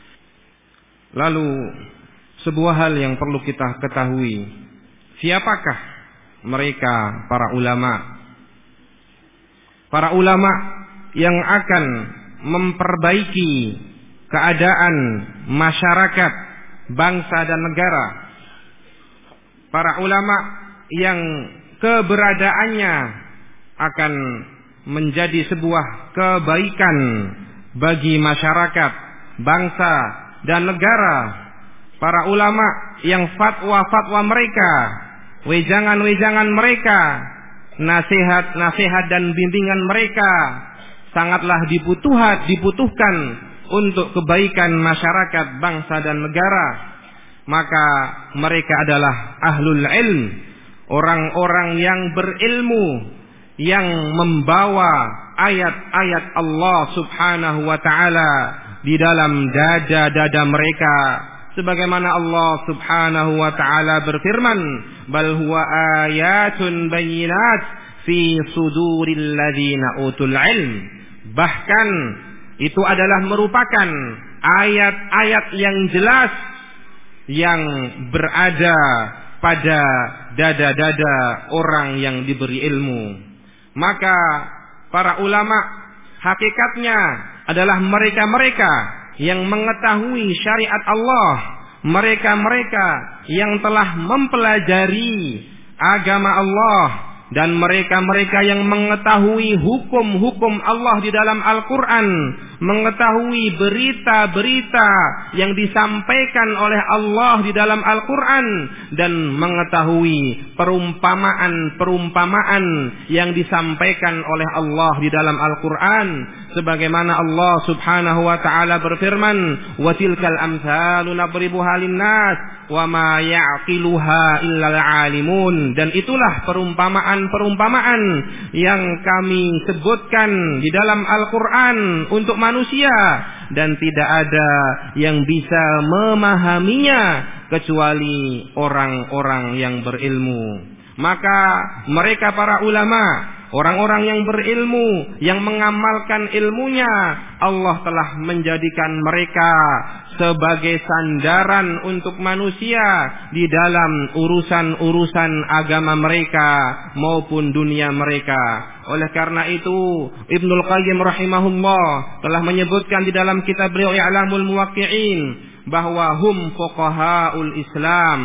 Speaker 2: Lalu sebuah hal yang perlu kita ketahui, siapakah mereka para ulama? Para ulama yang akan memperbaiki keadaan masyarakat, bangsa dan negara. Para ulama yang keberadaannya akan menjadi sebuah kebaikan bagi masyarakat, bangsa dan negara. Para ulama yang fatwa-fatwa mereka, wejangan-wejangan mereka, nasihat-nasihat dan bimbingan mereka sangatlah dibutuhkan untuk kebaikan masyarakat, bangsa dan negara. Maka mereka adalah ahlul ilm, orang-orang yang berilmu, yang membawa ayat-ayat Allah Subhanahu wa taala di dalam dada-dada mereka. Sebagaimana Allah Subhanahu wa taala berfirman, "Bal huwa ayatun bayyinat fi suduril ladzina utul ilm." Bahkan itu adalah merupakan ayat-ayat yang jelas yang berada pada dada-dada orang yang diberi ilmu. Maka para ulama hakikatnya adalah mereka-mereka yang mengetahui syariat Allah, mereka-mereka yang telah mempelajari agama Allah, dan mereka-mereka yang mengetahui hukum-hukum Allah di dalam Al-Quran, mengetahui berita-berita yang disampaikan oleh Allah di dalam Al-Quran, dan mengetahui perumpamaan-perumpamaan yang disampaikan oleh Allah di dalam Al-Quran. Sebagaimana Allah Subhanahu wa ta'ala berfirman, "Wa tilkal amsalu nadribuha linnas wa ma ya'qiluha illal 'alimun." Dan itulah perumpamaan-perumpamaan yang kami sebutkan di dalam Al-Quran untuk manusia, dan tidak ada yang bisa memahaminya kecuali orang-orang yang berilmu. Maka mereka para ulama, orang-orang yang berilmu, yang mengamalkan ilmunya, Allah telah menjadikan mereka sebagai sandaran untuk manusia di dalam urusan-urusan agama mereka maupun dunia mereka. Oleh karena itu, Ibnul Qayyim rahimahullah telah menyebutkan di dalam kitab beliau I'lamul Muwaqqi'in bahwa hum fuqahaul Islam.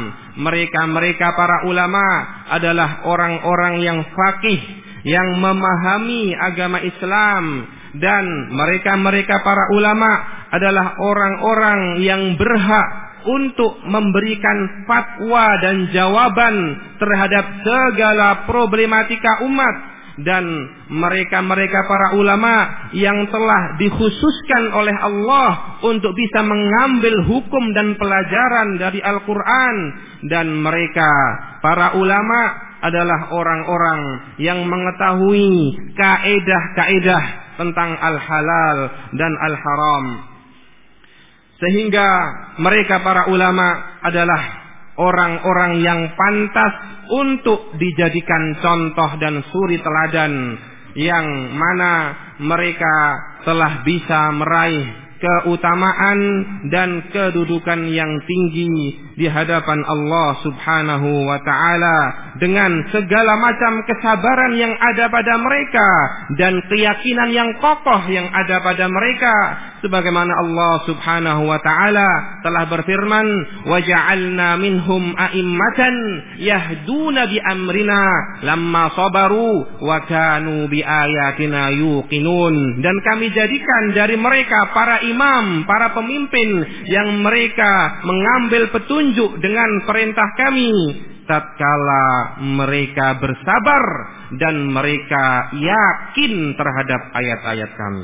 Speaker 2: Mereka para ulama adalah orang-orang yang faqih, yang memahami agama Islam, dan mereka para ulama adalah orang-orang yang berhak untuk memberikan fatwa dan jawaban terhadap segala problematika umat, dan mereka-mereka para ulama yang telah dikhususkan oleh Allah untuk bisa mengambil hukum dan pelajaran dari Al-Quran. Dan mereka para ulama adalah orang-orang yang mengetahui kaedah-kaedah tentang al-halal dan al-haram, sehingga mereka para ulama adalah orang-orang yang pantas untuk dijadikan contoh dan suri teladan, yang mana mereka telah bisa meraih keutamaan dan kedudukan yang tinggi di hadapan Allah Subhanahu wa ta'ala, dengan segala macam kesabaran yang ada pada mereka dan keyakinan yang kokoh yang ada pada mereka, sebagaimana Allah Subhanahu wa ta'ala telah berfirman, wa ja'alna minhum a'immatan yahduna bi amrina lamma sabaru wa kanu bi ayatina yuqinun. Dan kami jadikan dari mereka para imam, para pemimpin yang mereka mengambil petunjuk dengan perintah kami tatkala mereka bersabar dan mereka yakin terhadap ayat-ayat kami.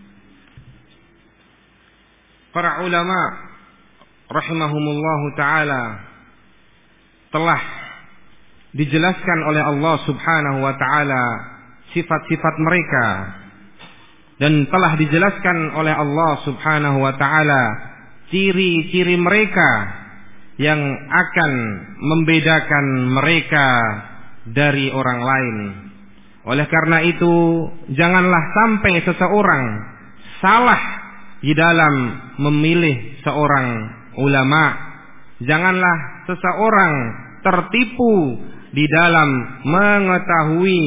Speaker 2: Para ulama rahimahumullahu ta'ala telah dijelaskan oleh Allah Subhanahu wa ta'ala sifat-sifat mereka, dan telah dijelaskan oleh Allah Subhanahu wa ta'ala ciri-ciri mereka yang akan membedakan mereka dari orang lain. Oleh karena itu, janganlah sampai seseorang salah di dalam memilih seorang ulama. Janganlah seseorang tertipu di dalam mengetahui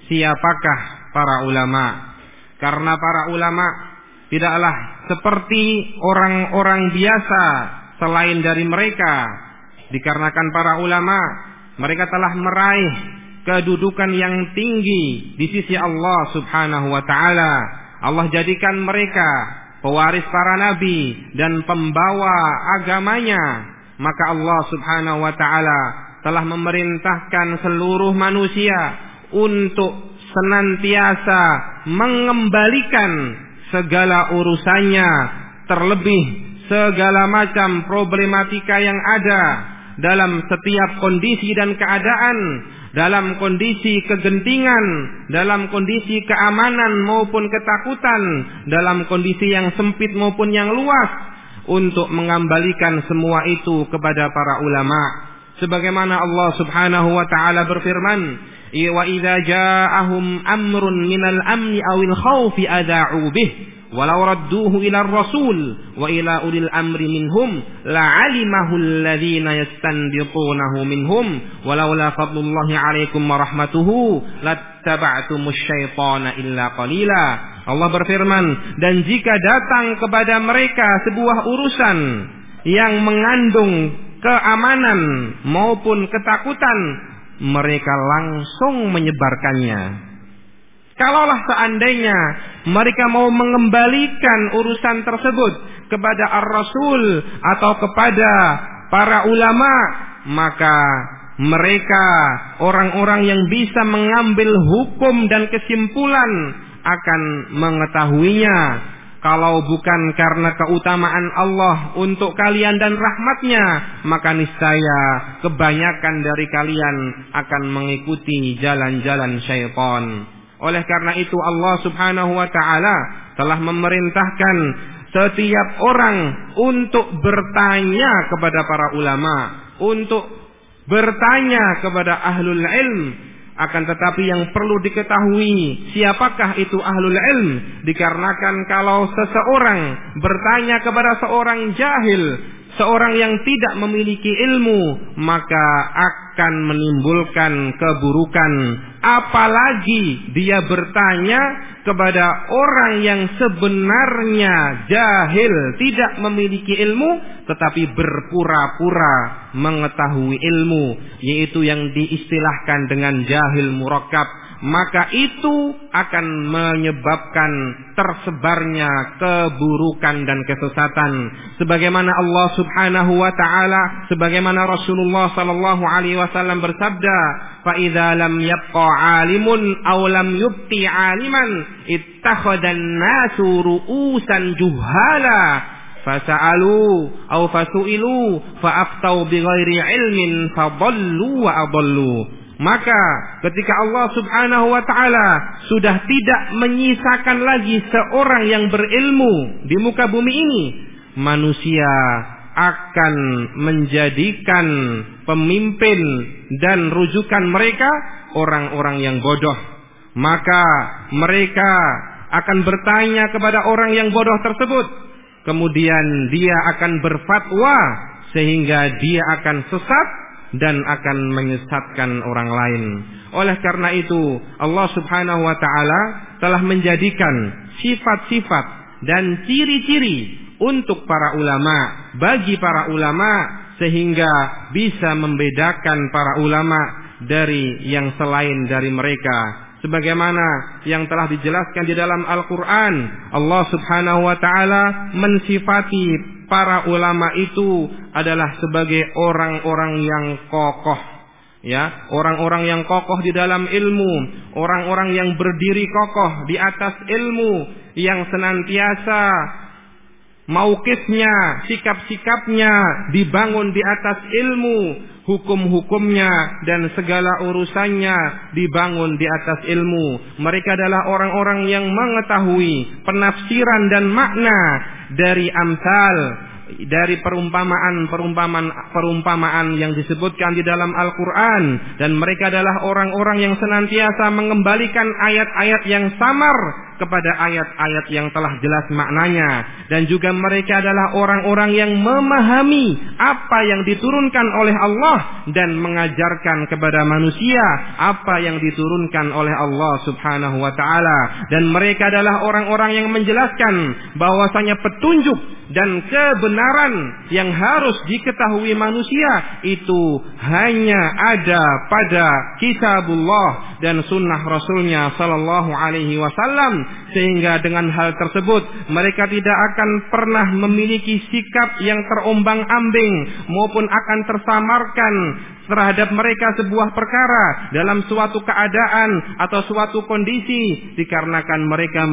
Speaker 2: siapakah para ulama. Karena para ulama tidaklah seperti orang-orang biasa selain dari mereka. Dikarenakan para ulama, mereka telah meraih kedudukan yang tinggi di sisi Allah Subhanahu wa ta'ala. Allah jadikan mereka pewaris para nabi dan pembawa agamanya. Maka Allah Subhanahu wa ta'ala telah memerintahkan seluruh manusia untuk senantiasa mengembalikan segala urusannya, terlebih segala macam problematika yang ada dalam setiap kondisi dan keadaan, dalam kondisi kegentingan, dalam kondisi keamanan maupun ketakutan, dalam kondisi yang sempit maupun yang luas, untuk mengembalikan semua itu kepada para ulama. Sebagaimana Allah Subhanahu wa ta'ala berfirman, wa idza ja'ahum amrun minal amni awil khawfi adha'u bih walau radduhu ila ar-rasul wa ila ulil amri minhum la'alimahu alladhina yastanbitunahu minhum walaula fadlullahi 'alaikum wa rahmatuhu lattaba'tumus syaitana illa qalila. Allah berfirman, dan jika datang kepada mereka sebuah urusan yang mengandung keamanan maupun ketakutan, mereka langsung menyebarkannya. Kalaulah seandainya mereka mau mengembalikan urusan tersebut kepada Ar-Rasul atau kepada para ulama, maka mereka orang-orang yang bisa mengambil hukum dan kesimpulan akan mengetahuinya. Kalau bukan karena keutamaan Allah untuk kalian dan rahmatnya, maka niscaya kebanyakan dari kalian akan mengikuti jalan-jalan syaitan. Oleh karena itu Allah Subhanahu wa ta'ala telah memerintahkan setiap orang untuk bertanya kepada para ulama, untuk bertanya kepada ahlul ilm. Akan tetapi yang perlu diketahui, siapakah itu ahlul ilm? Dikarenakan kalau seseorang bertanya kepada seorang jahil, seorang yang tidak memiliki ilmu, maka akan menimbulkan keburukan. Apalagi dia bertanya kepada orang yang sebenarnya jahil, tidak memiliki ilmu, tetapi berpura-pura mengetahui ilmu, yaitu yang diistilahkan dengan jahil murakkab. maka itu akan menyebabkan tersebarnya keburukan dan kesesatan. Sebagaimana Allah Subhanahu wa taala, sebagaimana Rasulullah sallallahu alaihi wasallam bersabda, "Fa idza lam yabqa 'alimun aw lam yubqi 'aliman ittakhadhan nasu ru'usan juhala fasa'alu aw fasu'ilu fa'aftau bighairi ilmin fadallu wa adallu." Maka ketika Allah Subhanahu wa taala sudah tidak menyisakan lagi seorang yang berilmu di muka bumi ini, manusia akan menjadikan pemimpin dan rujukan mereka orang-orang yang bodoh. Maka mereka akan bertanya kepada orang yang bodoh tersebut. Kemudian dia akan berfatwa sehingga dia akan sesat dan akan menyesatkan orang lain. Oleh karena itu, Allah Subhanahu wa taala telah menjadikan sifat-sifat dan ciri-ciri untuk para ulama, bagi para ulama, sehingga bisa membedakan para ulama dari yang selain dari mereka. Sebagaimana yang telah dijelaskan di dalam Al-Quran, Allah Subhanahu wa ta'ala mensifati para ulama itu adalah sebagai orang-orang yang kokoh, ya, orang-orang yang kokoh di dalam ilmu, orang-orang yang berdiri kokoh di atas ilmu, yang senantiasa mauqifnya, sikap-sikapnya dibangun di atas ilmu, hukum-hukumnya dan segala urusannya dibangun di atas ilmu. Mereka adalah orang-orang yang mengetahui penafsiran dan makna dari amsal, dari perumpamaan yang disebutkan di dalam Al-Quran, dan mereka adalah orang-orang yang senantiasa mengembalikan ayat-ayat yang samar kepada ayat-ayat yang telah jelas maknanya, dan juga mereka adalah orang-orang yang memahami apa yang diturunkan oleh Allah dan mengajarkan kepada manusia apa yang diturunkan oleh Allah Subhanahu wa taala, dan mereka adalah orang-orang yang menjelaskan bahwasanya petunjuk dan kebenaran yang harus diketahui manusia itu hanya ada pada kitabullah dan sunnah Rasulnya sallallahu alaihi wasallam, sehingga dengan hal tersebut mereka tidak akan pernah memiliki sikap yang terombang-ambing maupun akan tersamarkan terhadap mereka sebuah perkara dalam suatu keadaan atau suatu kondisi dikarenakan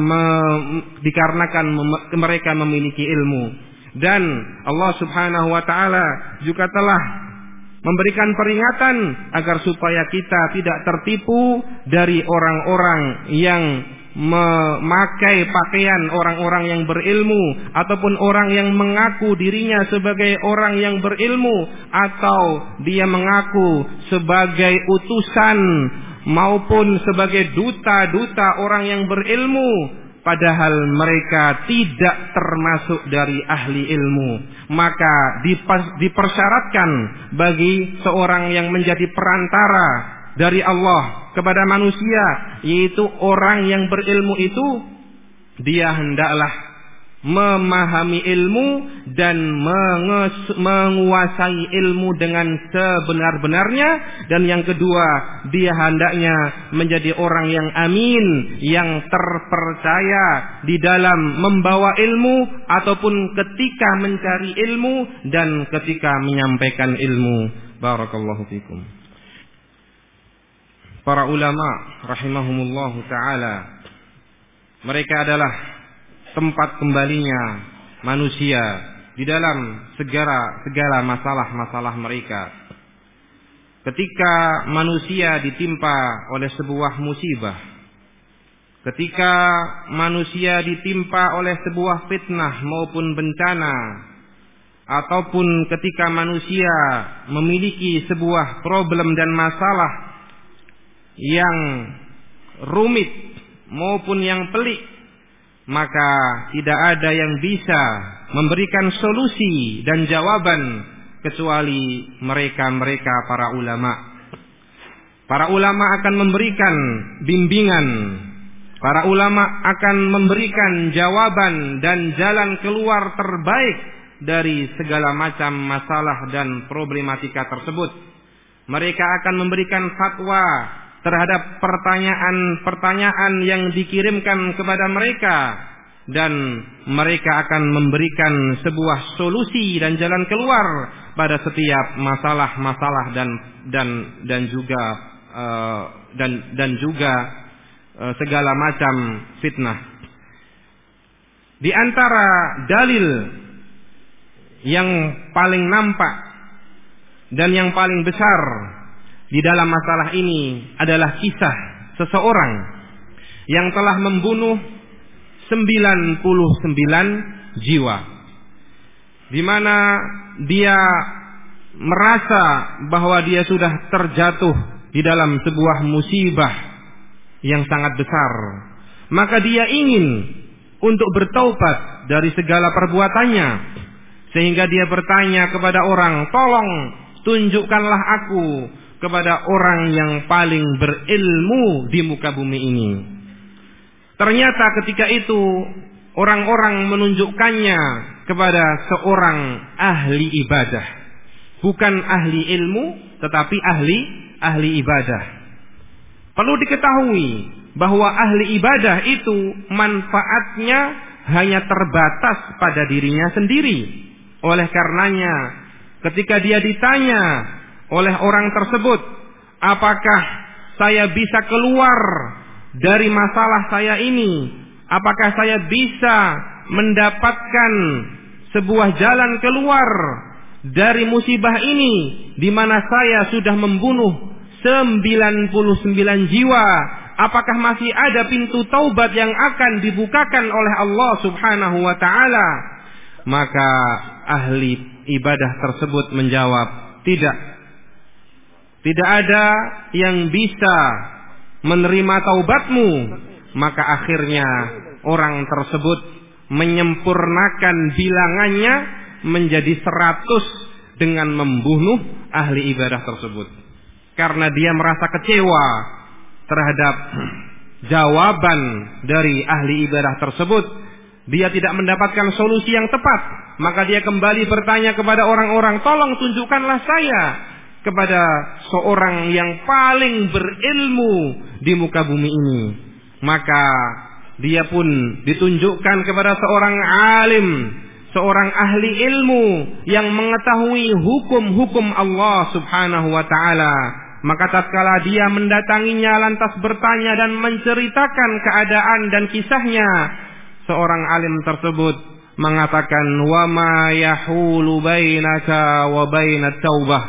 Speaker 2: mereka memiliki ilmu. Dan Allah Subhanahu wa taala juga telah memberikan peringatan agar supaya kita tidak tertipu dari orang-orang yang memakai pakaian orang-orang yang berilmu, ataupun orang yang mengaku dirinya sebagai orang yang berilmu, atau dia mengaku sebagai utusan maupun sebagai duta-duta orang yang berilmu, padahal mereka tidak termasuk dari ahli ilmu. Maka dipersyaratkan bagi seorang yang menjadi perantara dari Allah kepada manusia, yaitu orang yang berilmu itu, dia hendaklah memahami ilmu dan menguasai ilmu dengan sebenar-benarnya. Dan yang kedua, dia hendaknya menjadi orang yang amin, yang terpercaya di dalam membawa ilmu ataupun ketika mencari ilmu dan ketika menyampaikan ilmu. Barakallahu fikum. Para ulama rahimahumullahu ta'ala, mereka adalah tempat kembalinya manusia di dalam segala masalah-masalah mereka. Ketika manusia ditimpa oleh sebuah musibah, ketika manusia ditimpa oleh sebuah fitnah maupun bencana, ataupun ketika manusia memiliki sebuah problem dan masalah yang rumit maupun yang pelik, maka tidak ada yang bisa memberikan solusi dan jawaban kecuali mereka para ulama. Para ulama akan memberikan bimbingan, para ulama akan memberikan jawaban dan jalan keluar terbaik dari segala macam masalah dan problematika tersebut. Mereka akan memberikan fatwa terhadap pertanyaan-pertanyaan yang dikirimkan kepada mereka, dan mereka akan memberikan sebuah solusi dan jalan keluar pada setiap masalah-masalah dan juga segala macam fitnah. Di antara dalil yang paling nampak dan yang paling besar di dalam masalah ini adalah kisah seseorang yang telah membunuh 99 jiwa, di mana dia merasa bahwa dia sudah terjatuh di dalam sebuah musibah yang sangat besar. Maka dia ingin untuk bertaubat dari segala perbuatannya, sehingga dia bertanya kepada orang, tolong tunjukkanlah aku kepada orang yang paling berilmu di muka bumi ini. Ternyata ketika itu orang-orang menunjukkannya kepada seorang ahli ibadah, bukan ahli ilmu tetapi ahli ibadah. Perlu diketahui bahwa ahli ibadah itu manfaatnya hanya terbatas pada dirinya sendiri. Oleh karenanya ketika dia ditanya oleh orang tersebut, apakah saya bisa keluar dari masalah saya ini? Apakah saya bisa mendapatkan sebuah jalan keluar dari musibah ini, di mana saya sudah membunuh 99 jiwa? Apakah masih ada pintu taubat yang akan dibukakan oleh Allah Subhanahu wa taala? Maka ahli ibadah tersebut menjawab, tidak. Tidak ada yang bisa menerima taubatmu. Maka akhirnya orang tersebut menyempurnakan bilangannya menjadi 100 dengan membunuh ahli ibadah tersebut, karena dia merasa kecewa terhadap jawaban dari ahli ibadah tersebut. Dia tidak mendapatkan solusi yang tepat, maka dia kembali bertanya kepada orang-orang, tolong tunjukkanlah saya kepada seorang yang paling berilmu di muka bumi ini. Maka dia pun ditunjukkan kepada seorang alim, seorang ahli ilmu yang mengetahui hukum-hukum Allah Subhanahu wa taala. Maka tatkala dia mendatanginya lantas bertanya dan menceritakan keadaan dan kisahnya, seorang alim tersebut mengatakan, wa ma yahulu bainaka wa bainat taubah.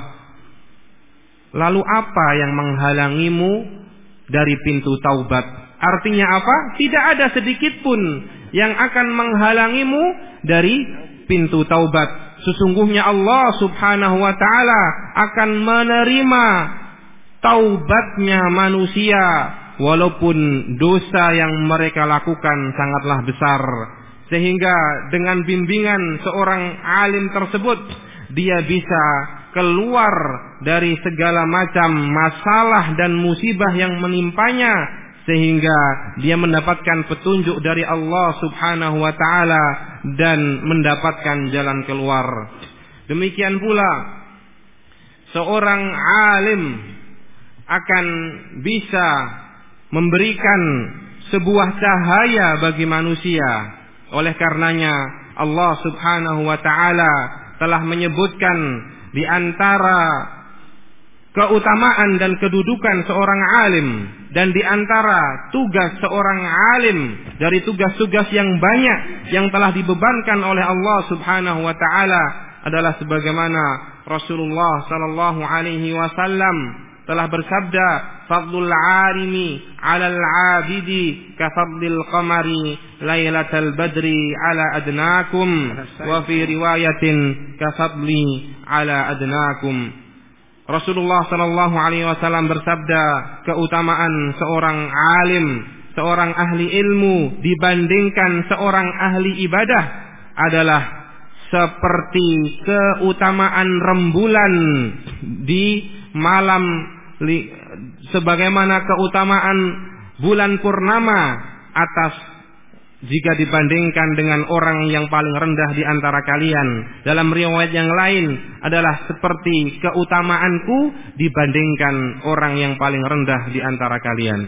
Speaker 2: Lalu apa yang menghalangimu dari pintu taubat? Artinya apa? Tidak ada sedikit pun yang akan menghalangimu dari pintu taubat. Sesungguhnya Allah Subhanahu wa taala akan menerima taubatnya manusia walaupun dosa yang mereka lakukan sangatlah besar. Sehingga dengan bimbingan seorang alim tersebut, dia bisa keluar dari segala macam masalah dan musibah yang menimpanya, sehingga dia mendapatkan petunjuk dari Allah Subhanahu wa taala dan mendapatkan jalan keluar. Demikian pula seorang alim akan bisa memberikan sebuah cahaya bagi manusia. Oleh karenanya Allah Subhanahu wa taala telah menyebutkan di antara keutamaan dan kedudukan seorang alim, dan di antara tugas seorang alim dari tugas-tugas yang banyak yang telah dibebankan oleh Allah Subhanahu wa taala adalah sebagaimana Rasulullah sallallahu alaihi wasallam telah bersabda, fadlul alimi 'alal 'abidi ka fadlil qamari lailatal badri 'ala adnakum, wa fi riwayatin ka fadli 'ala adnakum. Rasulullah sallallahu alaihi wasallam bersabda, keutamaan seorang alim, seorang ahli ilmu dibandingkan seorang ahli ibadah adalah seperti keutamaan rembulan di malam, sebagaimana keutamaan bulan purnama atas jika dibandingkan dengan orang yang paling rendah di antara kalian. Dalam riwayat yang lain adalah seperti keutamaanku dibandingkan orang yang paling rendah di antara kalian.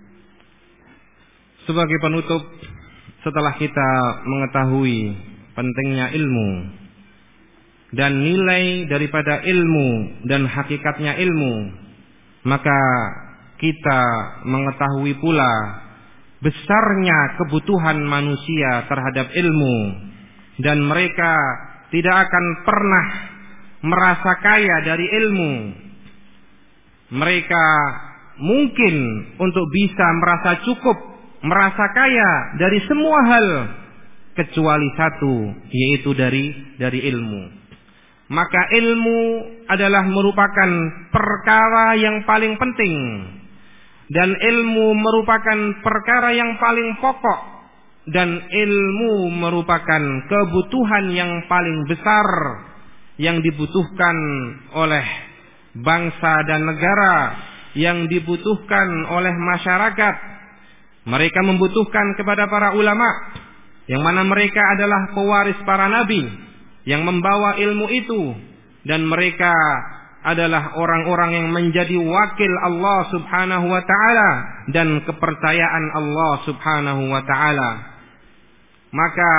Speaker 2: Sebagai penutup, setelah kita mengetahui pentingnya ilmu dan nilai daripada ilmu dan hakikatnya ilmu, maka kita mengetahui pula besarnya kebutuhan manusia terhadap ilmu, dan mereka tidak akan pernah merasa kaya dari ilmu. Mereka mungkin untuk bisa merasa cukup, merasa kaya dari semua hal kecuali satu, yaitu dari ilmu. Maka ilmu adalah merupakan perkara yang paling penting, dan ilmu merupakan perkara yang paling pokok, dan ilmu merupakan kebutuhan yang paling besar yang dibutuhkan oleh bangsa dan negara, yang dibutuhkan oleh masyarakat. Mereka membutuhkan kepada para ulama, yang mana mereka adalah pewaris para nabi yang membawa ilmu itu, dan mereka adalah orang-orang yang menjadi wakil Allah Subhanahu wa ta'ala dan kepercayaan Allah Subhanahu wa ta'ala. Maka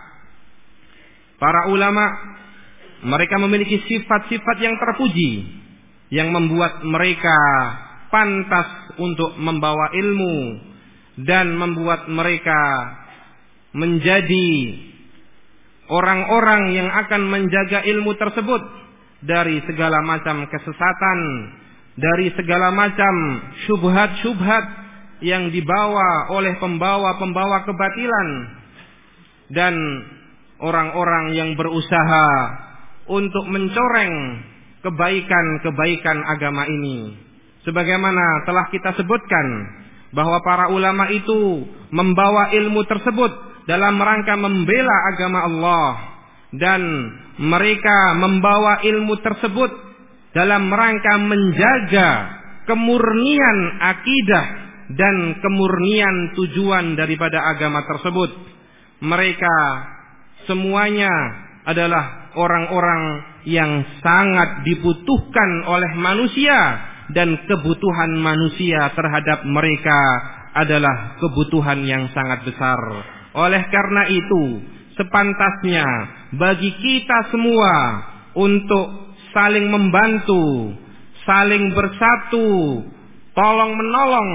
Speaker 2: para ulama, mereka memiliki sifat-sifat yang terpuji yang membuat mereka pantas untuk membawa ilmu dan membuat mereka menjadi orang-orang yang akan menjaga ilmu tersebut dari segala macam kesesatan, dari segala macam syubhat-syubhat yang dibawa oleh pembawa-pembawa kebatilan, dan orang-orang yang berusaha untuk mencoreng kebaikan-kebaikan agama ini. Sebagaimana telah kita sebutkan bahwa para ulama itu membawa ilmu tersebut dalam rangka membela agama Allah, dan mereka membawa ilmu tersebut dalam rangka menjaga kemurnian akidah dan kemurnian tujuan daripada agama tersebut. Mereka semuanya adalah orang-orang yang sangat dibutuhkan oleh manusia, dan kebutuhan manusia terhadap mereka adalah kebutuhan yang sangat besar. Oleh karena itu, sepantasnya bagi kita semua untuk saling membantu, saling bersatu, tolong menolong,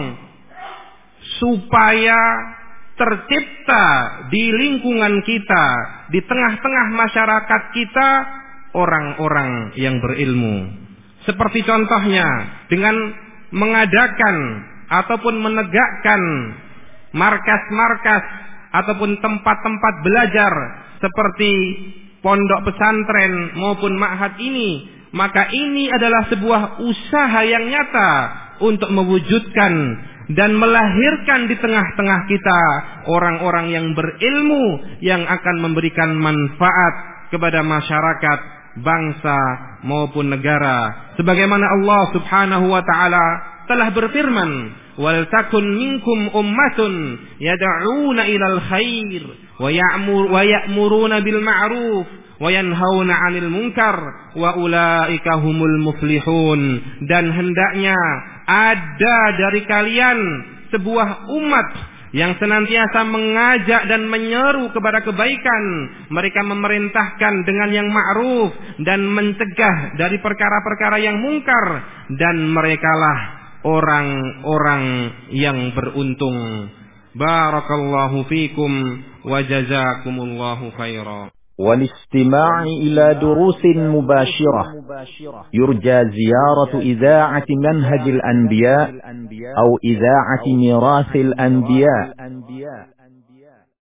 Speaker 2: supaya tercipta di lingkungan kita, di tengah-tengah masyarakat kita, orang-orang yang berilmu. Seperti contohnya dengan mengadakan ataupun menegakkan markas-markas ataupun tempat-tempat belajar seperti pondok pesantren maupun ma'had ini, maka ini adalah sebuah usaha yang nyata untuk mewujudkan dan melahirkan di tengah-tengah kita orang-orang yang berilmu yang akan memberikan manfaat kepada masyarakat, bangsa maupun negara. Sebagaimana Allah Subhanahu wa ta'ala telah berfirman, wal takun minkum ummatun yad'una ilal khair wa ya'muruna bil ma'ruf wa yanhauna 'anil munkar wa ulaika humul muflihun. Dan hendaknya ada dari kalian sebuah umat yang senantiasa mengajak dan menyeru kepada kebaikan. Mereka memerintahkan dengan yang ma'ruf dan mencegah dari perkara-perkara yang mungkar, dan merekalah orang-orang yang beruntung. Barakallahu fikum wa jazakumullahu khairan.
Speaker 1: والاستماع إلى دروس مباشرة يرجى زيارة إذاعة منهج الأنبياء أو إذاعة ميراث الأنبياء